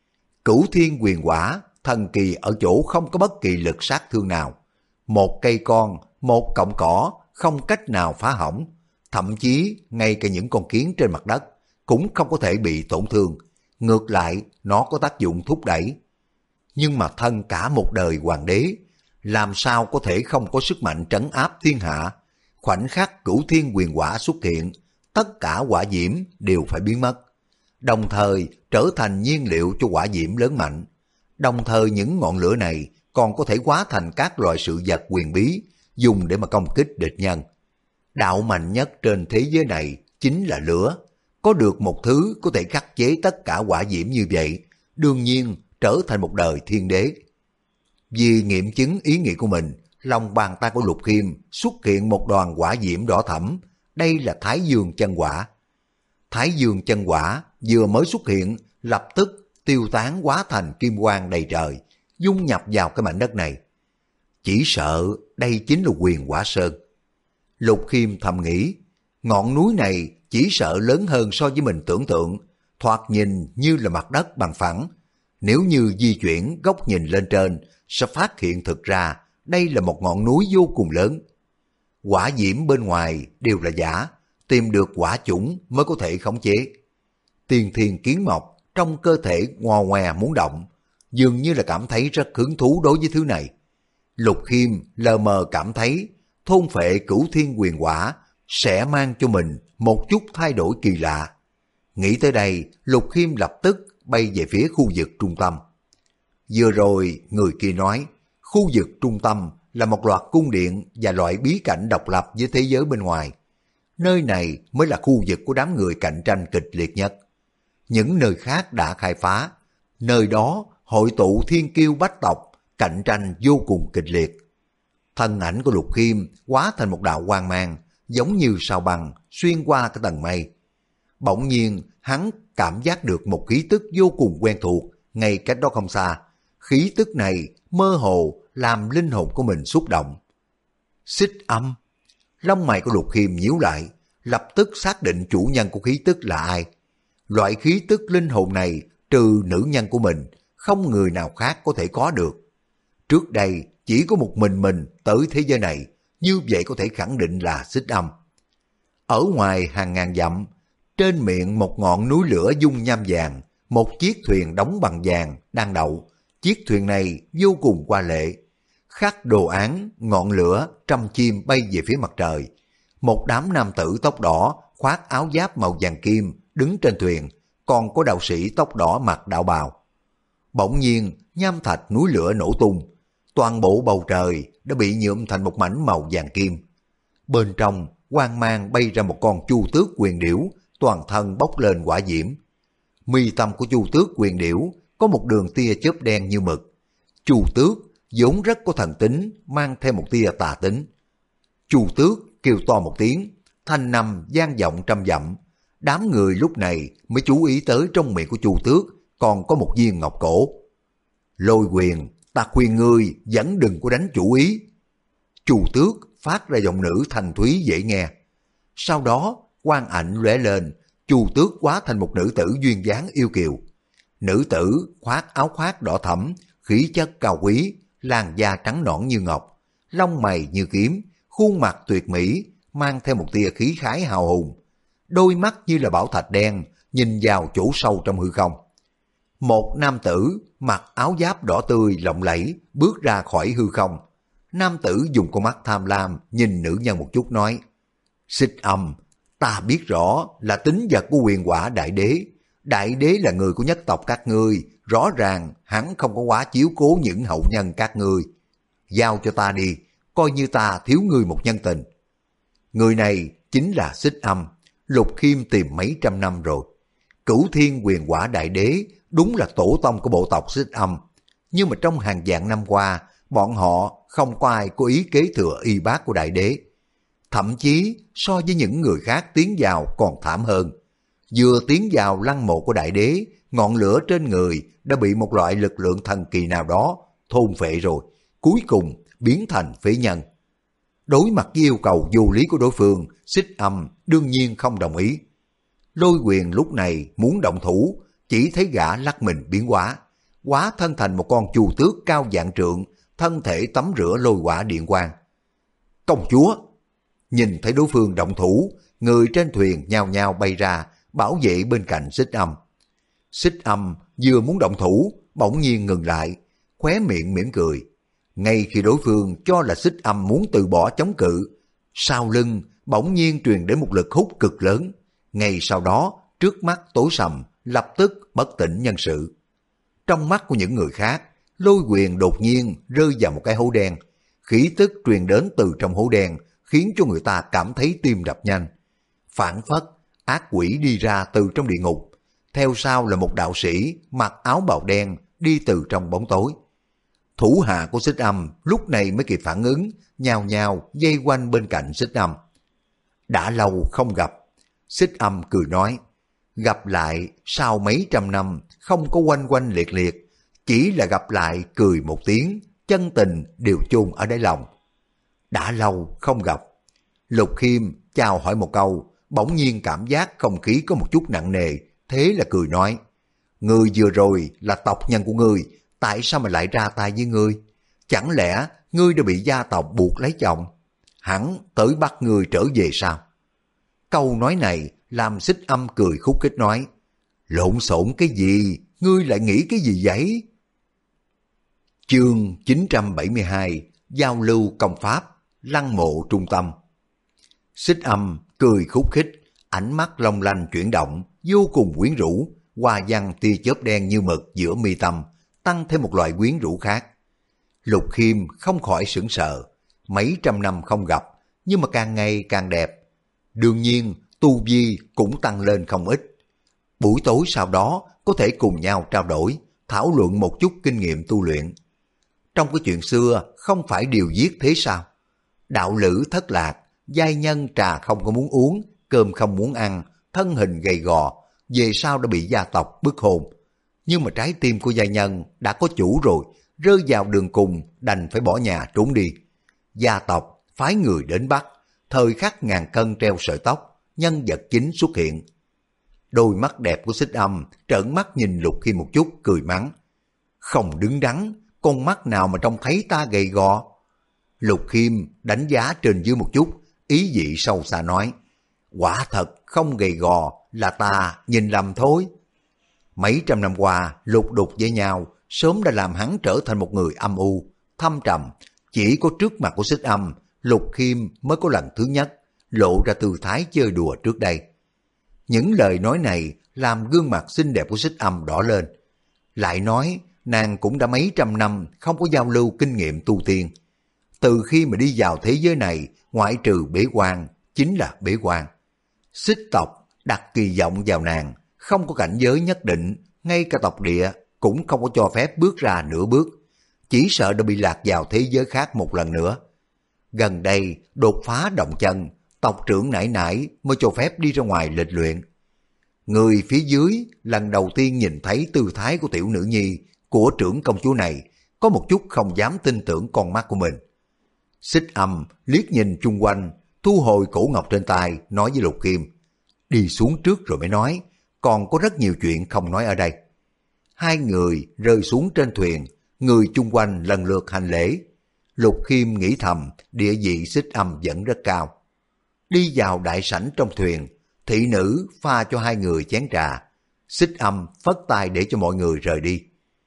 Cửu Thiên Huyền Quả thần kỳ ở chỗ không có bất kỳ lực sát thương nào. Một cây con, một cọng cỏ không cách nào phá hỏng, thậm chí ngay cả những con kiến trên mặt đất cũng không có thể bị tổn thương. Ngược lại, nó có tác dụng thúc đẩy. Nhưng mà thân cả một đời hoàng đế, làm sao có thể không có sức mạnh trấn áp thiên hạ? Khoảnh khắc Cửu Thiên Huyền Quả xuất hiện, tất cả hỏa diễm đều phải biến mất, đồng thời trở thành nhiên liệu cho hỏa diễm lớn mạnh. Đồng thời những ngọn lửa này còn có thể hóa thành các loại sự vật huyền bí, dùng để mà công kích địch nhân. Đạo mạnh nhất trên thế giới này chính là lửa. Có được một thứ có thể khắc chế tất cả hỏa diễm như vậy, đương nhiên trở thành một đời thiên đế. Vì nghiệm chứng ý nghĩ của mình, lòng bàn tay của Lục Khiêm xuất hiện một đoàn hỏa diễm đỏ thẫm. Đây là Thái Dương chân hỏa. Thái Dương chân hỏa vừa mới xuất hiện, lập tức tiêu tán hóa thành kim quang đầy trời, dung nhập vào cái mảnh đất này. Chỉ sợ đây chính là Huyền Quả Sơn. Lục Khiêm thầm nghĩ, ngọn núi này chỉ sợ lớn hơn so với mình tưởng tượng, thoạt nhìn như là mặt đất bằng phẳng. Nếu như di chuyển góc nhìn lên trên, sẽ phát hiện thực ra đây là một ngọn núi vô cùng lớn. Hỏa diễm bên ngoài đều là giả, tìm được quả chủng mới có thể khống chế. Tiên thiên kiến mộc trong cơ thể ngoò ngoe muốn động, dường như là cảm thấy rất hứng thú đối với thứ này. Lục Khiêm lờ mờ cảm thấy thôn phệ Cửu Thiên Huyền Quả sẽ mang cho mình một chút thay đổi kỳ lạ. Nghĩ tới đây, Lục Khiêm lập tức bay về phía khu vực trung tâm. Vừa rồi người kia nói, khu vực trung tâm là một loạt cung điện và loại bí cảnh độc lập với thế giới bên ngoài. Nơi này mới là khu vực của đám người cạnh tranh kịch liệt nhất. Những nơi khác đã khai phá, nơi đó hội tụ thiên kiêu bách tộc, cạnh tranh vô cùng kịch liệt. Thân ảnh của Lục Khiêm hóa thành một đạo quang mang, giống như sao băng xuyên qua cái tầng mây. Bỗng nhiên hắn cảm giác được một khí tức vô cùng quen thuộc ngay cách đó không xa. Khí tức này mơ hồ làm linh hồn của mình xúc động. Xích Âm. Lông mày của Lục Khiêm nhíu lại, lập tức xác định chủ nhân của khí tức là ai. Loại khí tức linh hồn này trừ nữ nhân của mình, không người nào khác có thể có được. Trước đây chỉ có một mình tới thế giới này, như vậy có thể khẳng định là Xích Âm. Ở ngoài hàng ngàn dặm, trên miệng một ngọn núi lửa dung nham vàng, một chiếc thuyền đóng bằng vàng đang đậu. Chiếc thuyền này vô cùng hoa lệ, khắc đồ án, ngọn lửa, trăm chim bay về phía mặt trời. Một đám nam tử tóc đỏ khoác áo giáp màu vàng kim đứng trên thuyền, còn có đạo sĩ tóc đỏ mặc đạo bào. Bỗng nhiên nham thạch núi lửa nổ tung, toàn bộ bầu trời đã bị nhuộm thành một mảnh màu vàng kim. Bên trong quang mang bay ra một con chu tước quyền điểu, toàn thân bốc lên hỏa diễm. Mi tâm của chu tước quyền điểu có một đường tia chớp đen như mực. Chu tước vốn rất có thần tính, mang thêm một tia tà tính. Chu tước kêu to một tiếng, thanh năm vang vọng trăm dặm. Đám người lúc này mới chú ý tới trong miệng của chu tước còn có một viên ngọc cổ. Lôi Quyền, ta khuyên ngươi vẫn đừng có đánh chủ ý. Chu tước phát ra giọng nữ thanh thúy dễ nghe. Sau đó quang ảnh lóe lên, chu tước hóa thành một nữ tử duyên dáng yêu kiều. Nữ tử khoác áo khoác đỏ thẫm, khí chất cao quý, làn da trắng nõn như ngọc, lông mày như kiếm, khuôn mặt tuyệt mỹ, mang theo một tia khí khái hào hùng. Đôi mắt như là bảo thạch đen, nhìn vào chỗ sâu trong hư không. Một nam tử mặc áo giáp đỏ tươi lộng lẫy bước ra khỏi hư không. Nam tử dùng con mắt tham lam nhìn nữ nhân một chút nói: Xích Âm, ta biết rõ là tính vật của Huyền Quả Đại Đế. Đại Đế là người của nhất tộc các ngươi, rõ ràng hắn không có quá chiếu cố những hậu nhân các ngươi. Giao cho ta đi, coi như ta thiếu ngươi một nhân tình. Người này chính là Xích Âm, Lục Khiêm tìm mấy trăm năm rồi. Cửu Thiên Huyền Quả Đại Đế đúng là tổ tông của bộ tộc Xích Âm, nhưng mà trong hàng vạn năm qua, bọn họ không có ai có ý kế thừa y bát của Đại Đế. Thậm chí so với những người khác tiến vào còn thảm hơn. Vừa tiến vào lăng mộ của Đại Đế, ngọn lửa trên người đã bị một loại lực lượng thần kỳ nào đó thôn phệ rồi, cuối cùng biến thành phế nhân. Đối mặt với yêu cầu vô lý của đối phương, Xích Âm đương nhiên không đồng ý. Lôi Quyền lúc này muốn động thủ, chỉ thấy gã lắc mình biến hóa thân thành một con chu tước cao vạn trượng, thân thể tắm rửa lôi hỏa điện quang. Công chúa! Nhìn thấy đối phương động thủ, người trên thuyền nhao nhao bay ra, bảo vệ bên cạnh Xích Âm. Xích Âm vừa muốn động thủ, bỗng nhiên ngừng lại, khóe miệng mỉm cười. Ngay khi đối phương cho là Xích Âm muốn từ bỏ chống cự, sau lưng bỗng nhiên truyền đến một lực hút cực lớn. Ngay sau đó, trước mắt tối sầm, lập tức bất tỉnh nhân sự. Trong mắt của những người khác, Lôi Quyền đột nhiên rơi vào một cái hố đen. Khí tức truyền đến từ trong hố đen khiến cho người ta cảm thấy tim đập nhanh. Phản phất, ác quỷ đi ra từ trong địa ngục. Theo sau là một đạo sĩ mặc áo bào đen đi từ trong bóng tối. Thủ hạ của Xích Âm lúc này mới kịp phản ứng, nhào nhào dây quanh bên cạnh Xích Âm. Đã lâu không gặp, Xích Âm cười nói, gặp lại sau mấy trăm năm không có quanh quanh liệt liệt, chỉ là gặp lại cười một tiếng, chân tình đều chôn ở đáy lòng. Đã lâu không gặp. Lục Khiêm chào hỏi một câu, bỗng nhiên cảm giác không khí có một chút nặng nề, thế là cười nói, người vừa rồi là tộc nhân của ngươi, tại sao mà lại ra tay với ngươi? Chẳng lẽ ngươi đã bị gia tộc buộc lấy chồng? Hẳn tới bắt ngươi trở về sao? Câu nói này làm Xích Âm cười khúc khích nói, lộn xộn cái gì? Ngươi lại nghĩ cái gì vậy? Chương 972 Giao lưu công pháp, lăng mộ trung tâm. Xích Âm cười khúc khích, ánh mắt long lanh chuyển động, vô cùng quyến rũ, hoa văn tia chớp đen như mực giữa mi tâm, tăng thêm một loại quyến rũ khác. Lục Khiêm không khỏi sửng sợ, mấy trăm năm không gặp, nhưng mà càng ngày càng đẹp. Đương nhiên, tu vi cũng tăng lên không ít. Buổi tối sau đó có thể cùng nhau trao đổi, thảo luận một chút kinh nghiệm tu luyện. Trong cái chuyện xưa không phải điều giết thế sao? Đạo lữ thất lạc, giai nhân trà không có muốn uống, cơm không muốn ăn, thân hình gầy gò, về sau đã bị gia tộc bức hôn. Nhưng mà trái tim của giai nhân đã có chủ rồi, rơi vào đường cùng đành phải bỏ nhà trốn đi. Gia tộc phái người đến bắt, thời khắc ngàn cân treo sợi tóc, nhân vật chính xuất hiện. Đôi mắt đẹp của Xích Âm trợn mắt nhìn Lục Khiêm một chút, cười mắng. Không đứng đắn, con mắt nào mà trông thấy ta gầy gò. Lục Khiêm đánh giá trên dưới một chút, ý vị sâu xa nói. Quả thật không gầy gò, là ta nhìn lầm thôi. Mấy trăm năm qua, lục đục với nhau, sớm đã làm hắn trở thành một người âm u, thâm trầm. Chỉ có trước mặt của Xích Âm, Lục Khiêm mới có lần thứ nhất lộ ra tư thái chơi đùa trước đây. Những lời nói này làm gương mặt xinh đẹp của Xích Âm đỏ lên. Lại nói, nàng cũng đã mấy trăm năm không có giao lưu kinh nghiệm tu tiên. Từ khi mà đi vào thế giới này, ngoại trừ bế quan, chính là bế quan. Xích tộc đặt kỳ vọng vào nàng, không có cảnh giới nhất định, ngay cả tộc địa cũng không có cho phép bước ra nửa bước. Chỉ sợ đã bị lạc vào thế giới khác một lần nữa. Gần đây, đột phá động chân, tộc trưởng nãy nãy mới cho phép đi ra ngoài lịch luyện. Người phía dưới lần đầu tiên nhìn thấy tư thái của tiểu nữ nhi của trưởng công chúa này, có một chút không dám tin tưởng con mắt của mình. Xích Âm liếc nhìn chung quanh, thu hồi cổ ngọc trên tay, nói với Lục Khiêm. Đi xuống trước rồi mới nói, còn có rất nhiều chuyện không nói ở đây. Hai người rơi xuống trên thuyền, người chung quanh lần lượt hành lễ. Lục Khiêm nghĩ thầm, địa vị Xích Âm vẫn rất cao. Đi vào đại sảnh trong thuyền, thị nữ pha cho hai người chén trà. Xích Âm phất tay để cho mọi người rời đi.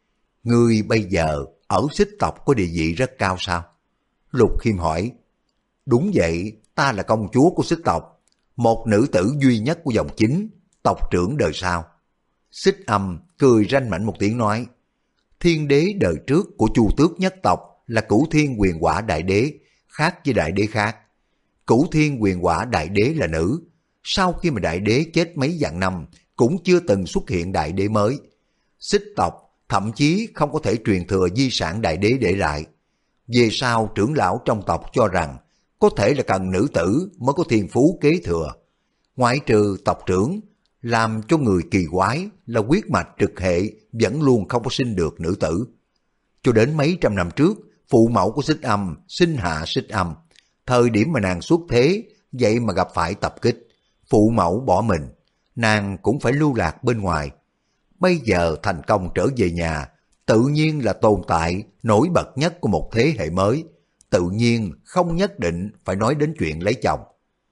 Ngươi bây giờ ở Xích tộc có địa vị rất cao sao? Lục Khiêm hỏi. Đúng vậy, ta là công chúa của Xích tộc, một nữ tử duy nhất của dòng chính, tộc trưởng đời sau. Xích Âm cười ranh mãnh một tiếng nói. Thiên đế đời trước của Chu Tước nhất tộc là Cửu Thiên Huyền Quả Đại Đế, khác với đại đế khác. Cửu Thiên Huyền Quả Đại Đế là nữ. Sau khi mà đại đế chết mấy vạn năm, cũng chưa từng xuất hiện đại đế mới. Xích tộc thậm chí không có thể truyền thừa di sản đại đế để lại. Về sau trưởng lão trong tộc cho rằng có thể là cần nữ tử mới có thiên phú kế thừa. Ngoại trừ tộc trưởng, làm cho người kỳ quái là huyết mạch trực hệ vẫn luôn không có sinh được nữ tử. Cho đến mấy trăm năm trước, phụ mẫu của Xích Âm sinh hạ Xích Âm. Thời điểm mà nàng xuất thế, vậy mà gặp phải tập kích. Phụ mẫu bỏ mình, nàng cũng phải lưu lạc bên ngoài. Bây giờ thành công trở về nhà, tự nhiên là tồn tại nổi bật nhất của một thế hệ mới. Tự nhiên không nhất định phải nói đến chuyện lấy chồng.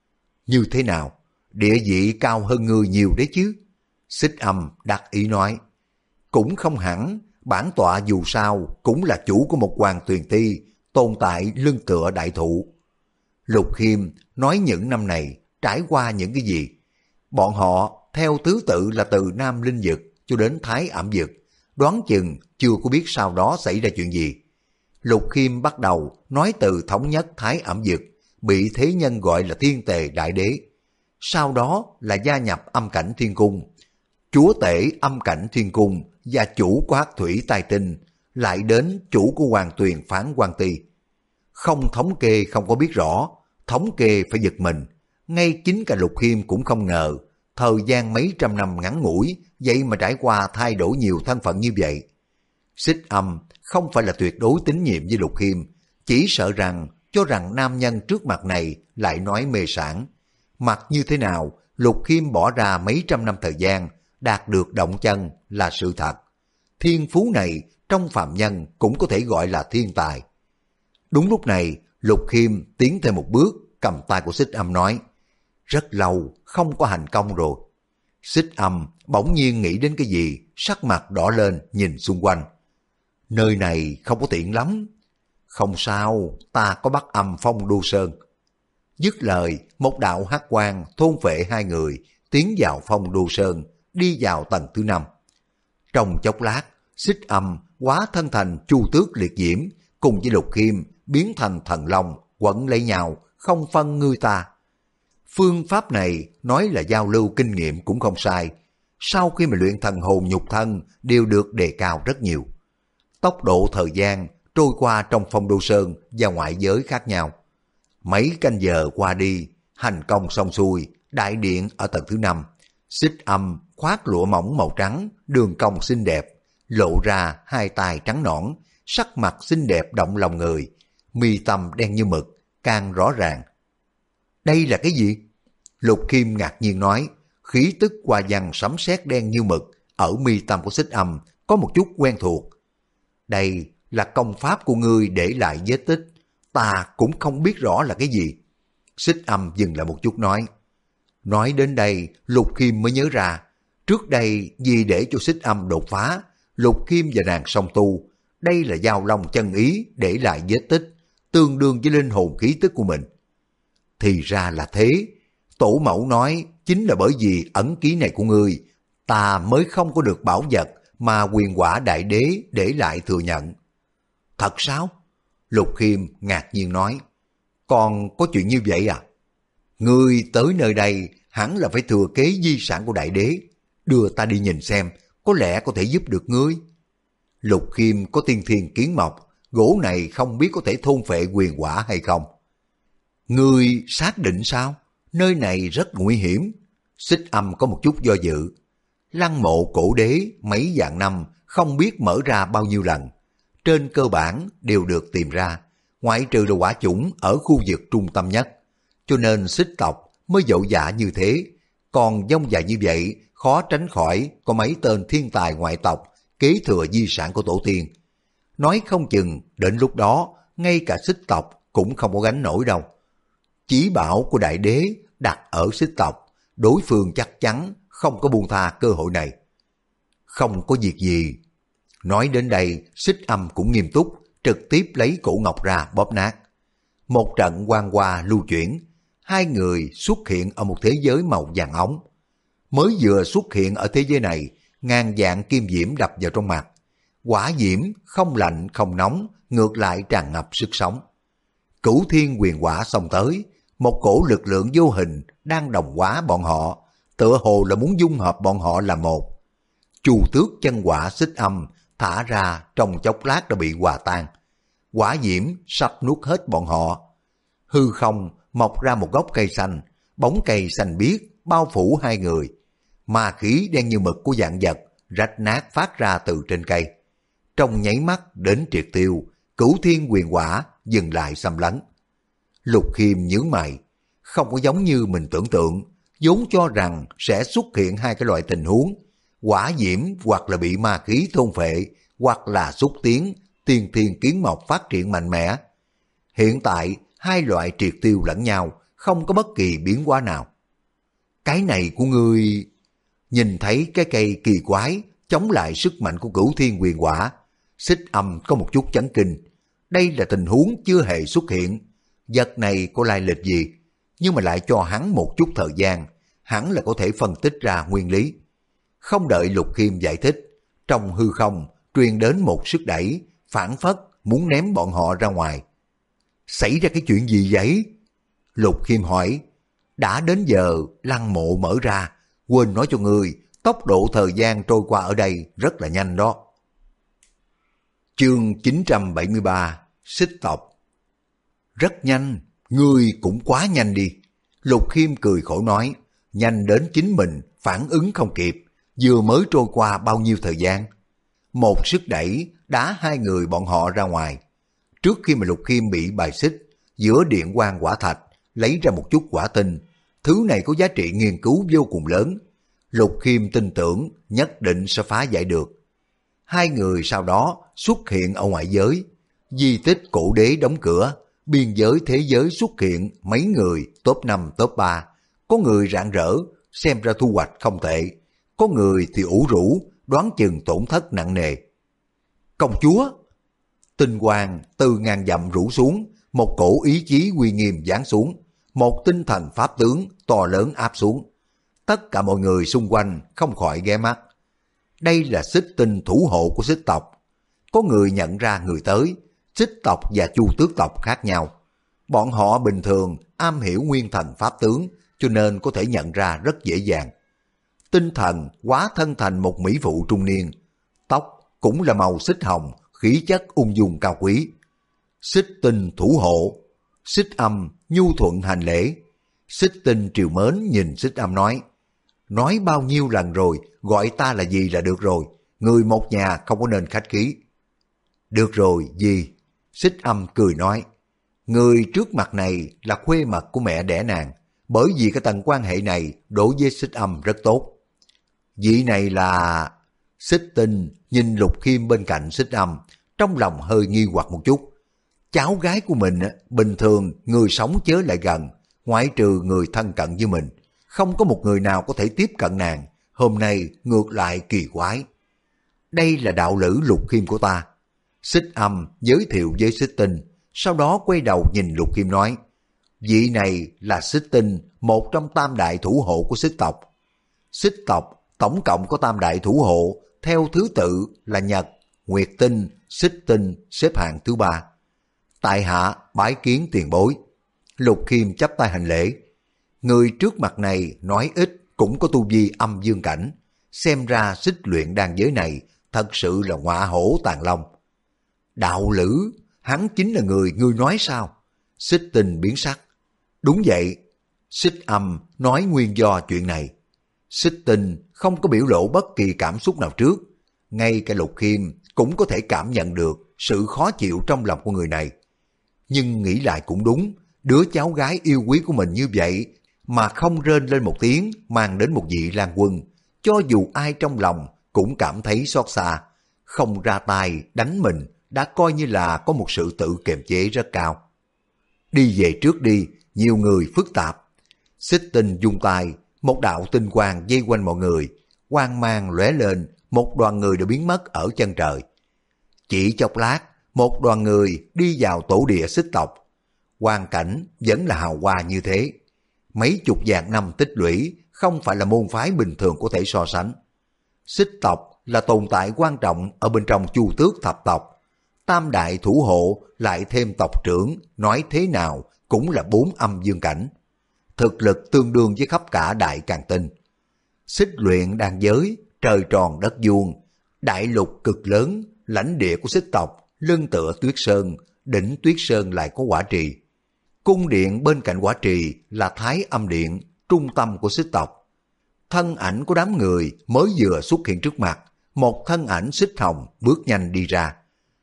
Như thế nào? Địa vị cao hơn ngươi nhiều đấy chứ. Xích Âm đắc ý nói. Cũng không hẳn, bản tọa dù sao cũng là chủ của một hoàng tuyền ti, tồn tại lưng tựa đại thụ. Lục Khiêm nói những năm này trải qua những cái gì? Bọn họ theo thứ tự là từ Nam Linh Dực cho đến Thái Ẩm Dực, đoán chừng chưa có biết sau đó xảy ra chuyện gì. Lục Khiêm bắt đầu nói từ thống nhất Thái Ẩm Dực, bị thế nhân gọi là Thiên Tề Đại Đế. Sau đó là gia nhập Âm Cảnh Thiên Cung, chúa tể Âm Cảnh Thiên Cung và chủ của Hắc Thủy Tai Tinh, lại đến chủ của Hoàng Tuyền Phán Quan Ty. Không thống kê không có biết rõ, thống kê phải giật mình. Ngay chính cả Lục Khiêm cũng không ngờ, thời gian mấy trăm năm ngắn ngủi, vậy mà trải qua thay đổi nhiều thân phận như vậy. Xích Âm không phải là tuyệt đối tín nhiệm với Lục Khiêm, chỉ sợ rằng cho rằng nam nhân trước mặt này lại nói mê sảng. Mặc như thế nào, Lục Khiêm bỏ ra mấy trăm năm thời gian, đạt được động chân là sự thật. Thiên phú này trong phàm nhân cũng có thể gọi là thiên tài. Đúng lúc này, Lục Khiêm tiến thêm một bước, cầm tay của Xích Âm nói. Rất lâu không có hành công rồi. Xích Âm bỗng nhiên nghĩ đến cái gì, sắc mặt đỏ lên nhìn xung quanh. Nơi này không có tiện lắm. Không sao, ta có Bắc Âm Phong Đô Sơn. Dứt lời, một đạo hắc quang thôn phệ hai người, tiến vào Phong Đô Sơn, đi vào tầng thứ 5. Trong chốc lát, Xích Âm hóa thân thành Chu Tước Liệt Diễm, cùng với Lục Khiêm biến thành thần long, quấn lấy nhau, không phân ngươi ta. Phương pháp này nói là giao lưu kinh nghiệm cũng không sai. Sau khi mà luyện thần hồn nhục thân đều được đề cao rất nhiều. Tốc độ thời gian trôi qua trong Phong Đô Sơn và ngoại giới khác nhau. Mấy canh giờ qua đi, hành công xong xuôi, đại điện ở tầng thứ 5. Xích Âm khoác lụa mỏng màu trắng, đường cong xinh đẹp, lộ ra hai tay trắng nõn, sắc mặt xinh đẹp động lòng người, mi tâm đen như mực, càng rõ ràng. Đây là cái gì? Lục Khiêm ngạc nhiên nói, khí tức hoa văn sấm sét đen như mực ở mi tâm của Xích Âm có một chút quen thuộc. Đây là công pháp của ngươi để lại vết tích, ta cũng không biết rõ là cái gì. Xích Âm dừng lại một chút nói. Nói đến đây, Lục Khiêm mới nhớ ra, trước đây vì để cho Xích Âm đột phá, Lục Khiêm và nàng song tu, đây là giao long chân ý để lại vết tích, tương đương với linh hồn khí tức của mình. Thì ra là thế, tổ mẫu nói chính là bởi vì ẩn ký này của ngươi, ta mới không có được bảo vật mà quyền quả đại đế để lại thừa nhận. Thật sao? Lục Khiêm ngạc nhiên nói. Còn có chuyện như vậy à? Ngươi tới nơi đây hẳn là phải thừa kế di sản của đại đế, đưa ta đi nhìn xem, có lẽ có thể giúp được ngươi. Lục Khiêm có tiên thiên kiến mộc, gỗ này không biết có thể thôn phệ quyền quả hay không. Ngươi xác định sao? Nơi này rất nguy hiểm. Xích Âm có một chút do dự. Lăng mộ cổ đế mấy vạn năm không biết mở ra bao nhiêu lần. Trên cơ bản đều được tìm ra, ngoại trừ là quả chủng ở khu vực trung tâm nhất. Cho nên Xích tộc mới dậu dạ như thế. Còn dông dài như vậy, khó tránh khỏi có mấy tên thiên tài ngoại tộc kế thừa di sản của tổ tiên. Nói không chừng đến lúc đó ngay cả Xích tộc cũng không có gánh nổi đâu. Chỉ bảo của đại đế đặt ở Xích tộc, đối phương chắc chắn không có buông tha cơ hội này. Không có việc gì. Nói đến đây, Xích Âm cũng nghiêm túc, trực tiếp lấy cổ ngọc ra bóp nát. Một trận quang hoa lưu chuyển, hai người xuất hiện ở một thế giới màu vàng óng. Mới vừa xuất hiện ở thế giới này, ngàn vạn kim diễm đập vào trong mặt. Quả diễm không lạnh không nóng, ngược lại tràn ngập sức sống. Cửu thiên quyền quả xông tới, một cổ lực lượng vô hình đang đồng hóa bọn họ, tựa hồ là muốn dung hợp bọn họ làm một. Chu Tước chân quả Xích Âm thả ra trong chốc lát đã bị hòa tan. Quả diễm sắp nuốt hết bọn họ. Hư không mọc ra một gốc cây xanh, bóng cây xanh biếc bao phủ hai người. Ma khí đen như mực của vạn vật rách nát phát ra từ trên cây. Trong nháy mắt đến triệt tiêu, cửu thiên quyền quả dừng lại xâm lấn. Lục Khiêm nhướng mày, không có giống như mình tưởng tượng, vốn cho rằng sẽ xuất hiện hai cái loại tình huống, quả diễm hoặc là bị ma khí thôn phệ, hoặc là xúc tiến, tiên thiên kiến mộc phát triển mạnh mẽ. Hiện tại hai loại triệt tiêu lẫn nhau, không có bất kỳ biến hóa nào. Cái này của ngươi... Nhìn thấy cái cây kỳ quái chống lại sức mạnh của cửu thiên quyền quả, Xích Âm có một chút chấn kinh. Đây là tình huống chưa hề xuất hiện. Vật này có lai lịch gì, nhưng mà lại cho hắn một chút thời gian, hắn là có thể phân tích ra nguyên lý. Không đợi Lục Khiêm giải thích, trong hư không truyền đến một sức đẩy, phản phất muốn ném bọn họ ra ngoài. Xảy ra cái chuyện gì vậy? Lục Khiêm hỏi. Đã đến giờ lăng mộ mở ra, quên nói cho ngươi, tốc độ thời gian trôi qua ở đây rất là nhanh đó. Chương 973, Xích tộc. Rất nhanh, ngươi cũng quá nhanh đi. Lục Khiêm cười khổ nói, nhanh đến chính mình phản ứng không kịp, vừa mới trôi qua bao nhiêu thời gian. Một sức đẩy đá hai người bọn họ ra ngoài. Trước khi mà Lục Khiêm bị bài xích, giữa điện quang quả thạch lấy ra một chút quả tinh, thứ này có giá trị nghiên cứu vô cùng lớn. Lục Khiêm tin tưởng nhất định sẽ phá giải được. Hai người sau đó xuất hiện ở ngoại giới, di tích cổ đế đóng cửa, biên giới thế giới xuất hiện mấy người top 5 top 3, có người rạng rỡ, xem ra thu hoạch không tệ, có người thì ủ rũ, đoán chừng tổn thất nặng nề. Công chúa! Tinh quang từ ngàn dặm rủ xuống, một cổ ý chí uy nghiêm giáng xuống, một tinh thần pháp tướng to lớn áp xuống. Tất cả mọi người xung quanh không khỏi ghé mắt. Đây là Xích Tinh thủ hộ của Xích tộc. Có người nhận ra người tới, Xích tộc và Chu Tước tộc khác nhau. Bọn họ bình thường am hiểu nguyên thần pháp tướng, cho nên có thể nhận ra rất dễ dàng. Tinh thần hóa thân thành một mỹ phụ trung niên, tóc cũng là màu xích hồng, khí chất ung dung cao quý. Xích Tinh thủ hộ. Xích Âm nhu thuận hành lễ. Xích Tinh triều mến nhìn Xích Âm nói bao nhiêu lần rồi, gọi ta là gì là được rồi, người một nhà không có nên khách khí. Được rồi, gì? Xích Âm cười nói, Người trước mặt này là khuê mật của mẹ đẻ nàng, bởi vì cái tầng quan hệ này đối với Xích Âm rất tốt. Vị này là... Xích Tinh nhìn Lục Khiêm bên cạnh Xích Âm, trong lòng hơi nghi hoặc một chút. Cháu gái của mình bình thường người sống chớ lại gần, ngoại trừ người thân cận với mình, không có một người nào có thể tiếp cận nàng. Hôm nay ngược lại kỳ quái. Đây là đạo lữ Lục Khiêm của ta. Xích Âm giới thiệu với Xích Tinh, sau đó quay đầu nhìn Lục Khiêm nói, vị này là Xích Tinh, một trong tam đại thủ hộ của Xích tộc. Xích tộc tổng cộng có tam đại thủ hộ, theo thứ tự là Nhật, Nguyệt Tinh, Xích Tinh xếp hạng thứ 3. Tại hạ bái kiến tiền bối. Lục Khiêm chắp tay hành lễ. Người trước mặt này nói ít cũng có tu vi âm dương cảnh, xem ra xích luyện đan giới này thật sự là ngọa hổ tàng long. Đạo lữ, hắn chính là người ngươi nói sao? Xích Tinh biến sắc. Đúng vậy. Xích Âm nói nguyên do chuyện này. Xích Tinh không có biểu lộ bất kỳ cảm xúc nào trước, ngay cả Lục Khiêm cũng có thể cảm nhận được sự khó chịu trong lòng của người này. Nhưng nghĩ lại cũng đúng, đứa cháu gái yêu quý của mình như vậy mà không rên lên một tiếng mang đến một vị lang quân, cho dù ai trong lòng cũng cảm thấy xót xa, không ra tay đánh mình đã coi như là có một sự tự kiềm chế rất cao. Đi về trước đi, nhiều người phức tạp. Xích Tinh dung tay, một đạo tinh quang dây quanh mọi người, quang mang lóe lên, một đoàn người đã biến mất ở chân trời. Chỉ chốc lát, một đoàn người đi vào tổ địa Xích tộc. Hoàn cảnh vẫn là hào hoa như thế. Mấy chục vạn năm tích lũy không phải là môn phái bình thường có thể so sánh. Xích tộc là tồn tại quan trọng ở bên trong Chu Tước thập tộc. Tam đại thủ hộ lại thêm tộc trưởng, nói thế nào cũng là 4 âm dương cảnh. Thực lực tương đương với khắp cả Đại Càn Tinh. Xích luyện đan giới, trời tròn đất vuông, đại lục cực lớn, lãnh địa của xích tộc, lưng tựa Tuyết Sơn, đỉnh Tuyết Sơn lại có Hỏa Trì. Cung điện bên cạnh Hỏa Trì là Thái Âm Điện, trung tâm của xích tộc. Thân ảnh của đám người mới vừa xuất hiện trước mặt, một thân ảnh xích hồng bước nhanh đi ra.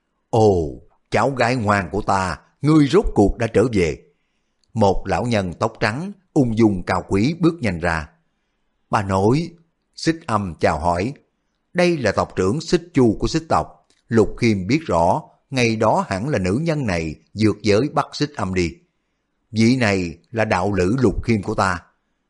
Ồ, cháu gái ngoan của ta, ngươi rốt cuộc đã trở về. Một lão nhân tóc trắng, ung dung cao quý bước nhanh ra. Bà nội, Xích Âm chào hỏi. Đây là tộc trưởng Xích Chu của xích tộc. Lục Khiêm biết rõ, ngày đó hẳn là nữ nhân này vượt giới bắt Xích Âm đi. Vị này là đạo lữ Lục Khiêm của ta.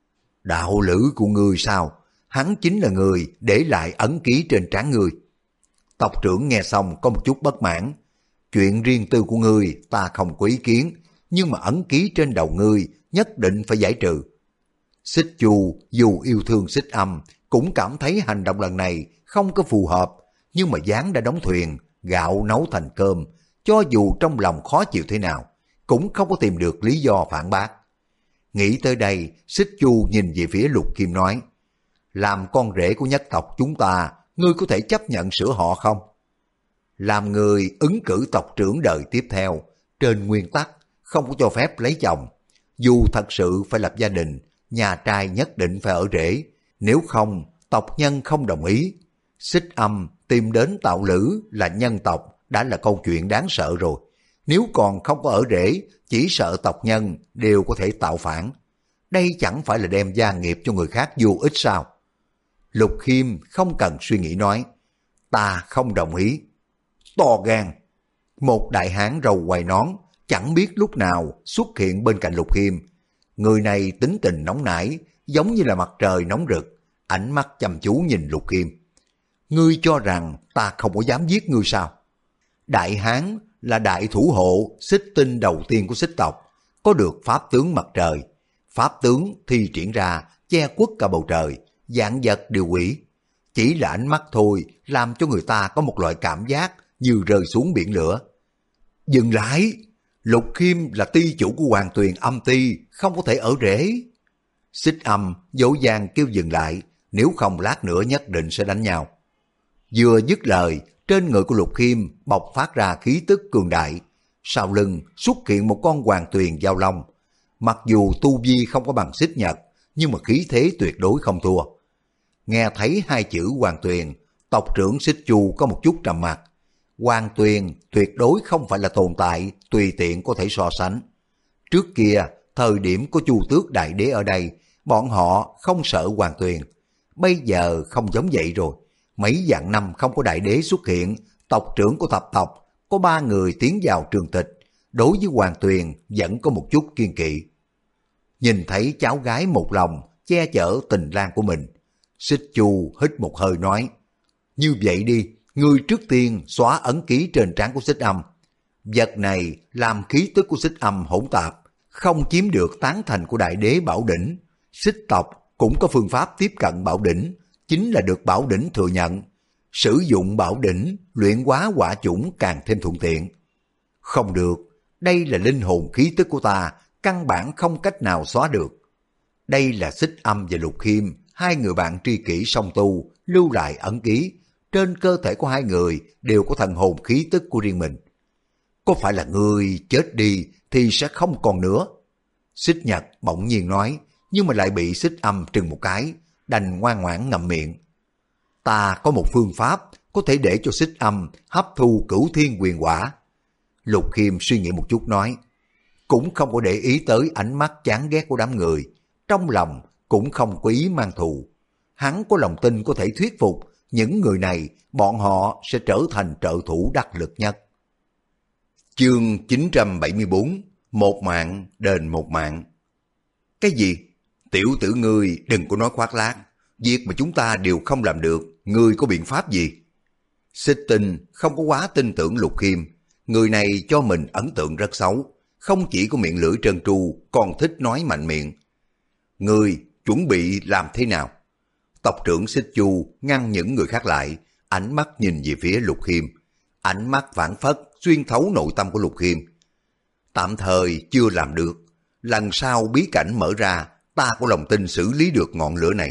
Đạo lữ của ngươi sao? Hắn chính là người để lại ấn ký trên trán ngươi. Tộc trưởng nghe xong có một chút bất mãn. Chuyện riêng tư của ngươi ta không có ý kiến, nhưng mà ấn ký trên đầu ngươi nhất định phải giải trừ. Xích Chu dù yêu thương Xích Âm cũng cảm thấy hành động lần này không có phù hợp, nhưng mà gián đã đóng thuyền, gạo nấu thành cơm, cho dù trong lòng khó chịu thế nào, cũng không có tìm được lý do phản bác. Nghĩ tới đây, Xích Chu nhìn về phía Lục Khiêm nói, làm con rể của nhất tộc chúng ta, ngươi có thể chấp nhận sửa họ không? Làm người ứng cử tộc trưởng đời tiếp theo, trên nguyên tắc không có cho phép lấy chồng. Dù thật sự phải lập gia đình, nhà trai nhất định phải ở rể, nếu không tộc nhân không đồng ý. Xích Âm tìm đến tạo lữ là nhân tộc đã là câu chuyện đáng sợ rồi. Nếu còn không có ở rể, chỉ sợ tộc nhân đều có thể tạo phản. Đây chẳng phải là đem gia nghiệp cho người khác vô ích sao? Lục Khiêm không cần suy nghĩ nói, ta không đồng ý. To gan. Một đại hán râu quai nón, chẳng biết lúc nào xuất hiện bên cạnh Lục Khiêm. Người này tính tình nóng nảy, giống như là mặt trời nóng rực, ánh mắt chăm chú nhìn Lục Khiêm. Ngươi cho rằng ta không có dám giết ngươi sao? Đại hán là đại thủ hộ xích tinh đầu tiên của xích tộc, có được pháp tướng mặt trời. Pháp tướng thi triển ra che khuất cả bầu trời, vạn vật đều hủy. Chỉ là ánh mắt thôi làm cho người ta có một loại cảm giác như rơi xuống biển lửa. Dừng lại! Lục Khiêm là ty chủ của Hoàng Tuyền Âm Ty, không có thể ở rễ. Xích Âm dỗ dàng kêu dừng lại, nếu không lát nữa nhất định sẽ đánh nhau. Vừa dứt lời, trên người của Lục Khiêm bộc phát ra khí tức cường đại. Sau lưng xuất hiện một con Hoàng Tuyền giao long. Mặc dù tu vi không có bằng Xích Nhật, nhưng mà khí thế tuyệt đối không thua. Nghe thấy hai chữ Hoàng Tuyền, tộc trưởng Xích Chu có một chút trầm mặc. Hoàng Tuyền tuyệt đối không phải là tồn tại tùy tiện có thể so sánh. Trước kia, thời điểm có Chu Tước Đại Đế ở đây, bọn họ không sợ Hoàng Tuyền. Bây giờ không giống vậy rồi. Mấy vạn năm không có Đại Đế xuất hiện, tộc trưởng của thập tộc có 3 người tiến vào trường tịch. Đối với Hoàng Tuyền vẫn có một chút kiên kỵ. Nhìn thấy cháu gái một lòng che chở tình lang của mình, Xích Chu hít một hơi nói, như vậy đi, ngươi trước tiên xóa ấn ký trên trán của Xích Âm. Vật này làm khí tức của Xích Âm hỗn tạp, không chiếm được tán thành của Đại Đế Bảo Đỉnh. Xích tộc cũng có phương pháp tiếp cận Bảo Đỉnh, chính là được Bảo Đỉnh thừa nhận. Sử dụng Bảo Đỉnh luyện hóa hỏa chủng càng thêm thuận tiện. Không được, đây là linh hồn khí tức của ta, căn bản không cách nào xóa được. Đây là Xích Âm và Lục Khiêm, 2 người bạn tri kỷ song tu, lưu lại ấn ký. Trên cơ thể của 2 người đều có thần hồn khí tức của riêng mình. Có phải là ngươi chết đi thì sẽ không còn nữa? Xích Nhật bỗng nhiên nói, nhưng mà lại bị Xích Âm trừng một cái, đành ngoan ngoãn ngậm miệng. Ta có một phương pháp có thể để cho Xích Âm hấp thu Cửu Thiên Huyền Quả. Lục Khiêm suy nghĩ một chút nói, cũng không có để ý tới ánh mắt chán ghét của đám người, trong lòng cũng không có ý mang thù. Hắn có lòng tin có thể thuyết phục những người này, bọn họ sẽ trở thành trợ thủ đắc lực nhất. Chương 974, một mạng đền một mạng. Cái gì? Tiểu tử ngươi đừng có nói khoác lác, việc mà chúng ta đều không làm được, ngươi có biện pháp gì? Xích Tinh không có quá tin tưởng Lục Khiêm, người này cho mình ấn tượng rất xấu, không chỉ có miệng lưỡi trơn tru, còn thích nói mạnh miệng. Ngươi chuẩn bị làm thế nào? Tộc trưởng Xích Chu ngăn những người khác lại, ánh mắt nhìn về phía Lục Khiêm, ánh mắt phảng phất xuyên thấu nội tâm của Lục Khiêm. Tạm thời chưa làm được, lần sau bí cảnh mở ra, ta có lòng tin xử lý được ngọn lửa này.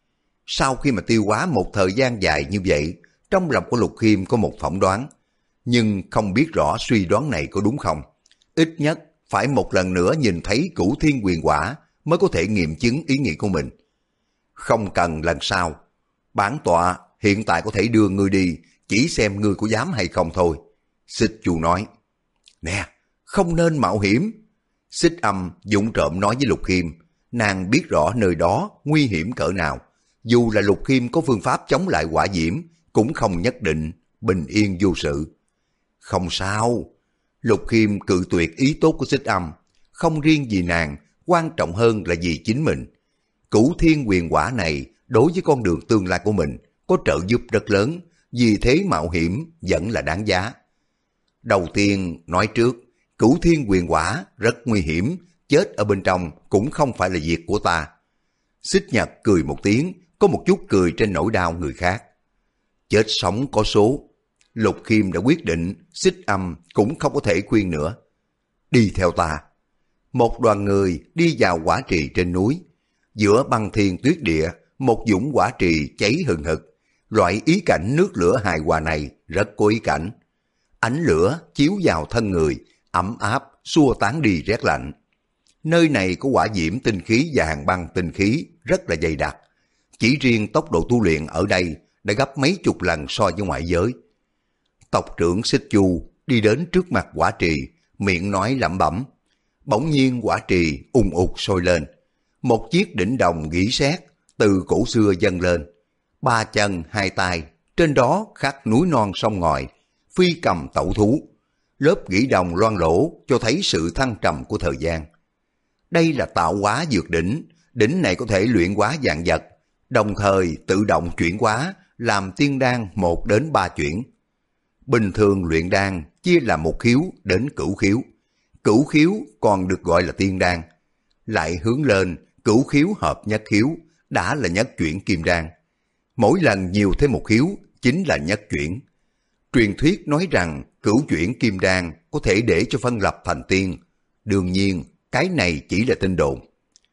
Sau khi mà tiêu hóa một thời gian dài như vậy, trong lòng của Lục Khiêm có một phỏng đoán, nhưng không biết rõ suy đoán này có đúng không. Ít nhất phải một lần nữa nhìn thấy Cửu Thiên Huyền Quả mới có thể nghiệm chứng ý nghĩ của mình. Không cần lần sau, bản tọa hiện tại có thể đưa ngươi đi, chỉ xem ngươi có dám hay không thôi. Xích Chu nói, nè, không nên mạo hiểm. Xích Âm dũng trộm nói với Lục Khiêm, nàng biết rõ nơi đó nguy hiểm cỡ nào. Dù là Lục Khiêm có phương pháp chống lại hỏa diễm, cũng không nhất định bình yên vô sự. Không sao. Lục Khiêm cự tuyệt ý tốt của Xích Âm, không riêng vì nàng, quan trọng hơn là vì chính mình. Cửu Thiên Huyền Quả này đối với con đường tương lai của mình có trợ giúp rất lớn, vì thế mạo hiểm vẫn là đáng giá. Đầu tiên nói trước, Cửu Thiên Huyền Quả rất nguy hiểm, chết ở bên trong cũng không phải là việc của ta. Xích Nhật cười một tiếng, có một chút cười trên nỗi đau người khác. Chết sống có số. Lục Khiêm đã quyết định, Xích Âm cũng không có thể khuyên nữa. Đi theo ta. Một đoàn người đi vào quả trì trên núi. Giữa băng thiên tuyết địa, một dũng quả trì cháy hừng hực. Loại ý cảnh nước lửa hài hòa này rất có ý cảnh. Ánh lửa chiếu vào thân người, ấm áp, xua tán đi rét lạnh. Nơi này có hỏa diễm tinh khí và hàng băng tinh khí rất là dày đặc. Chỉ riêng tốc độ tu luyện ở đây đã gấp mấy chục lần so với ngoại giới. Tộc trưởng Xích Chu đi đến trước mặt quả trì, miệng nói lẩm bẩm. Bỗng nhiên quả trì ùng ục sôi lên. Một chiếc đỉnh đồng gỉ sét từ cổ xưa dâng lên. 3 chân 2 tay, trên đó khắc núi non sông ngòi, phi cầm tẩu thú. Lớp gỉ đồng loang lổ cho thấy sự thăng trầm của thời gian. Đây là tạo hóa dược đỉnh, đỉnh này có thể luyện hóa vạn vật, đồng thời tự động chuyển hóa, làm tiên đan 1 đến 3 chuyển. Bình thường luyện đan chia làm 1 khiếu đến cửu khiếu. Cửu khiếu còn được gọi là tiên đan. Lại hướng lên, cửu khiếu hợp nhất khiếu, đã là nhất chuyển kim đan. Mỗi lần nhiều thêm 1 khiếu, chính là nhất chuyển. Truyền thuyết nói rằng cửu chuyển kim đan có thể để cho phân lập thành tiên. Đương nhiên, cái này chỉ là tin đồn.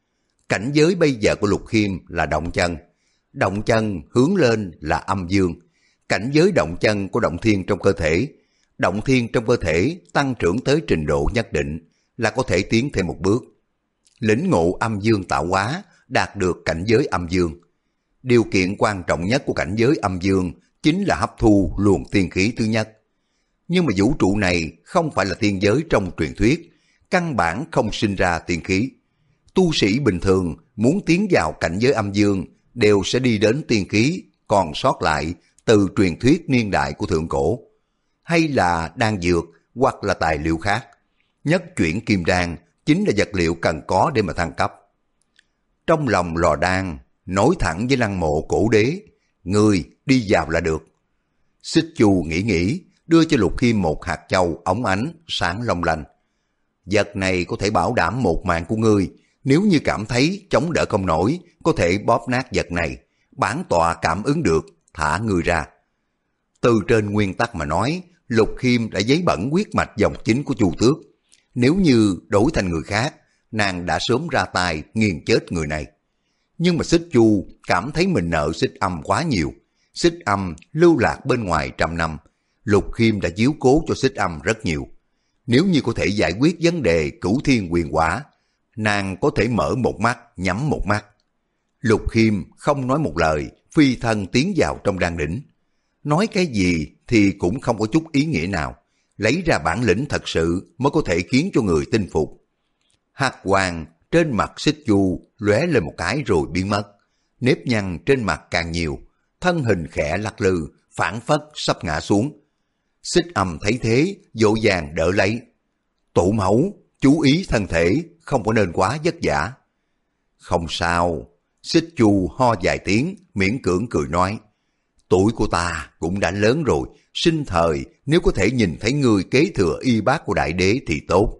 Cảnh giới bây giờ của Lục Khiêm là động chân. Động chân hướng lên là âm dương. Cảnh giới động chân của động thiên trong cơ thể. Động thiên trong cơ thể tăng trưởng tới trình độ nhất định là có thể tiến thêm 1 bước. Lĩnh ngộ âm dương tạo hóa, đạt được cảnh giới âm dương. Điều kiện quan trọng nhất của cảnh giới âm dương chính là hấp thu luồng tiên khí thứ nhất. Nhưng mà vũ trụ này không phải là thiên giới trong truyền thuyết, căn bản không sinh ra tiên khí. Tu sĩ bình thường muốn tiến vào cảnh giới âm dương đều sẽ đi đến tiên khí còn sót lại từ truyền thuyết niên đại của thượng cổ, hay là đan dược hoặc là tài liệu khác. Nhất chuyển kim đan chính là vật liệu cần có để mà thăng cấp. Trong lòng lò đan nối thẳng với lăng mộ cổ đế, người đi vào là được. Xích Chu nghĩ đưa cho Lục Khiêm một hạt châu óng ánh sáng long lanh. Vật này có thể bảo đảm một mạng của ngươi, nếu như cảm thấy chống đỡ không nổi, có thể bóp nát vật này, bản tọa cảm ứng được, thả ngươi ra. Từ trên nguyên tắc mà nói, Lục Khiêm đã giấy bẩn huyết mạch dòng chính của Chu Tước. Nếu như đổi thành người khác, nàng đã sớm ra tay nghiền chết người này. Nhưng mà Xích Chu cảm thấy mình nợ Xích Âm quá nhiều. Xích Âm lưu lạc bên ngoài trăm năm, Lục Khiêm đã chiếu cố cho Xích Âm rất nhiều. Nếu như có thể giải quyết vấn đề cửu thiên quyền quả, nàng có thể mở một mắt, nhắm một mắt. Lục Khiêm không nói một lời, phi thân tiến vào trong đan đỉnh. Nói cái gì thì cũng không có chút ý nghĩa nào, lấy ra bản lĩnh thật sự mới có thể khiến cho người tin phục. Hạt hoàng trên mặt Xích Chu lóe lên một cái rồi biến mất, nếp nhăn trên mặt càng nhiều, thân hình khẽ lắc lư, phảng phất sắp ngã xuống. Xích Âm thấy thế, vội vàng đỡ lấy. Tổ mẫu, chú ý thân thể, không có nên quá vất vả. Không sao. Xích Chu ho vài tiếng, miễn cưỡng cười nói. Tuổi của ta cũng đã lớn rồi, sinh thời nếu có thể nhìn thấy người kế thừa y bát của đại đế thì tốt.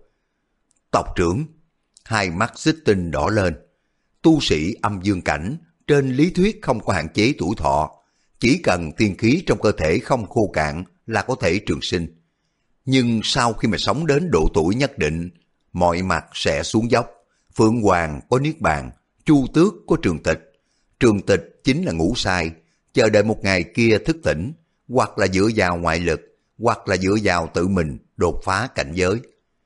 Tộc trưởng, hai mắt Xích Tinh đỏ lên. Tu sĩ âm dương cảnh, trên lý thuyết không có hạn chế tuổi thọ, chỉ cần tiên khí trong cơ thể không khô cạn là có thể trường sinh. Nhưng sau khi mà sống đến độ tuổi nhất định, mọi mặt sẽ xuống dốc. Phượng Hoàng có niết bàn, Chu Tước có trường tịch. Trường tịch chính là ngủ sai, chờ đợi một ngày kia thức tỉnh, hoặc là dựa vào ngoại lực, hoặc là dựa vào tự mình đột phá cảnh giới.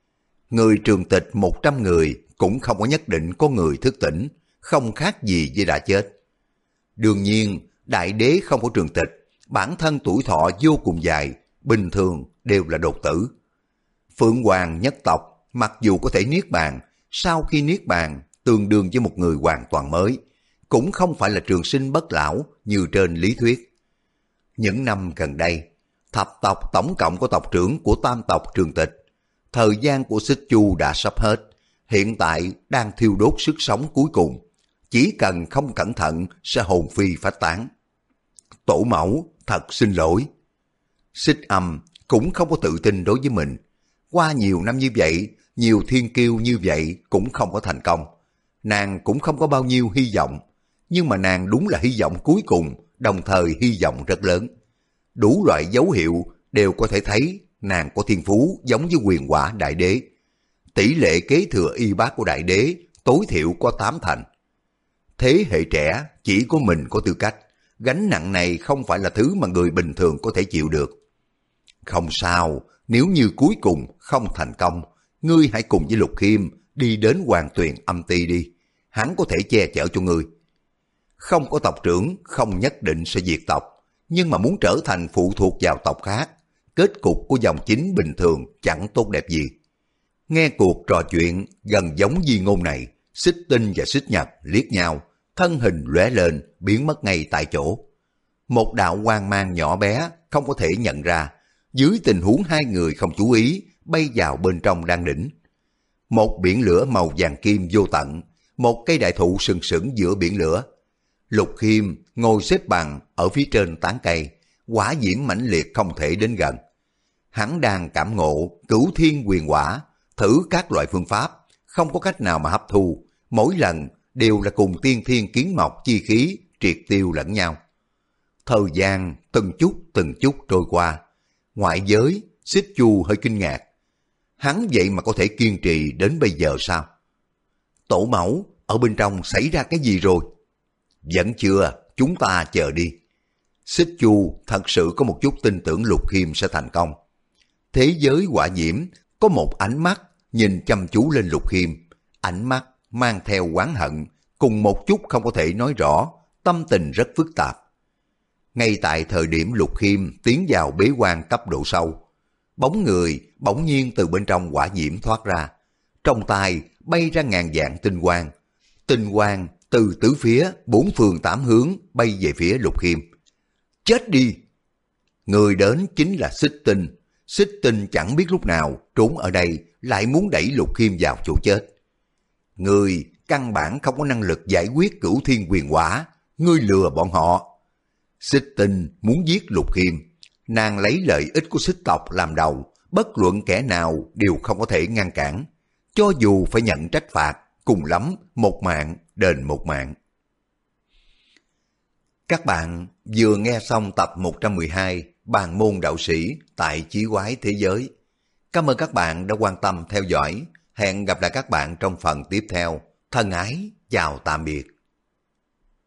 Người trường tịch 100 người cũng không có nhất định có người thức tỉnh, không khác gì với đã chết. Đương nhiên, đại đế không có trường tịch, bản thân tuổi thọ vô cùng dài, bình thường đều là đột tử. Phượng Hoàng nhất tộc, mặc dù có thể niết bàn, sau khi niết bàn tương đương với một người hoàn toàn mới, cũng không phải là trường sinh bất lão như trên lý thuyết. Những năm gần đây, thập tộc tổng cộng có tộc trưởng của tam tộc trường tịch. Thời gian của Xích Chu đã sắp hết, hiện tại đang thiêu đốt sức sống cuối cùng. Chỉ cần không cẩn thận sẽ hồn phi phách tán. Tổ mẫu, thật xin lỗi. Xích Âm cũng không có tự tin đối với mình. Qua nhiều năm như vậy, nhiều thiên kiêu như vậy cũng không có thành công. Nàng cũng không có bao nhiêu hy vọng. Nhưng mà nàng đúng là hy vọng cuối cùng, đồng thời hy vọng rất lớn. Đủ loại dấu hiệu đều có thể thấy nàng có thiên phú giống với Quyền Quả đại đế. Tỷ lệ kế thừa y bát của đại đế tối thiểu có 8 thành. Thế hệ trẻ chỉ có mình có tư cách, gánh nặng này không phải là thứ mà người bình thường có thể chịu được. Không sao, nếu như cuối cùng không thành công, ngươi hãy cùng với Lục Khiêm đi đến Hoàng Tuyền Âm Ti đi, hắn có thể che chở cho ngươi. Không có tộc trưởng không nhất định sẽ diệt tộc, nhưng mà muốn trở thành phụ thuộc vào tộc khác, kết cục của dòng chính bình thường chẳng tốt đẹp gì. Nghe cuộc trò chuyện gần giống di ngôn này, Xích Tinh và Xích Nhật liếc nhau, thân hình lóe lên, biến mất ngay tại chỗ. Một đạo quang mang nhỏ bé, không có thể nhận ra, dưới tình huống hai người không chú ý, bay vào bên trong đan đỉnh. Một biển lửa màu vàng kim vô tận, một cây đại thụ sừng sững giữa biển lửa. Lục Khiêm ngồi xếp bằng ở phía trên tán cây, hỏa diễm mãnh liệt không thể đến gần. Hắn đang cảm ngộ cửu thiên quyền quả, thử các loại phương pháp, không có cách nào mà hấp thu, mỗi lần đều là cùng tiên thiên kiến mộc chi khí triệt tiêu lẫn nhau. Thời gian từng chút trôi qua, ngoại giới Xích Chu hơi kinh ngạc. Hắn vậy mà có thể kiên trì đến bây giờ sao? Tổ mẫu, ở bên trong xảy ra cái gì rồi? Vẫn chưa, chúng ta chờ đi. Xích Chu thật sự có một chút tin tưởng Lục Khiêm sẽ thành công. Thế giới hỏa diễm có một ánh mắt nhìn chăm chú lên Lục Khiêm, ánh mắt mang theo oán hận, cùng một chút không có thể nói rõ, tâm tình rất phức tạp. Ngay tại thời điểm Lục Khiêm tiến vào bế quan cấp độ sâu, bóng người bỗng nhiên từ bên trong hỏa diễm thoát ra. Trong tay bay ra ngàn vạn tinh quang từ tứ phía, bốn phương tám hướng bay về phía Lục Khiêm. Chết đi! Người đến chính là Xích Tinh chẳng biết lúc nào trốn ở đây lại muốn đẩy Lục Khiêm vào chỗ chết. Người căn bản không có năng lực giải quyết cửu thiên quyền quả, ngươi lừa bọn họ. Xích Tinh muốn giết Lục Khiêm, nàng lấy lợi ích của Xích tộc làm đầu, bất luận kẻ nào đều không có thể ngăn cản, cho dù phải nhận trách phạt, cùng lắm một mạng đền một mạng. Các bạn vừa nghe xong tập 112 Bàn môn đạo sĩ tại Chí Quái Thế Giới. Cảm ơn các bạn đã quan tâm theo dõi. Hẹn gặp lại các bạn trong phần tiếp theo. Thân ái, chào tạm biệt.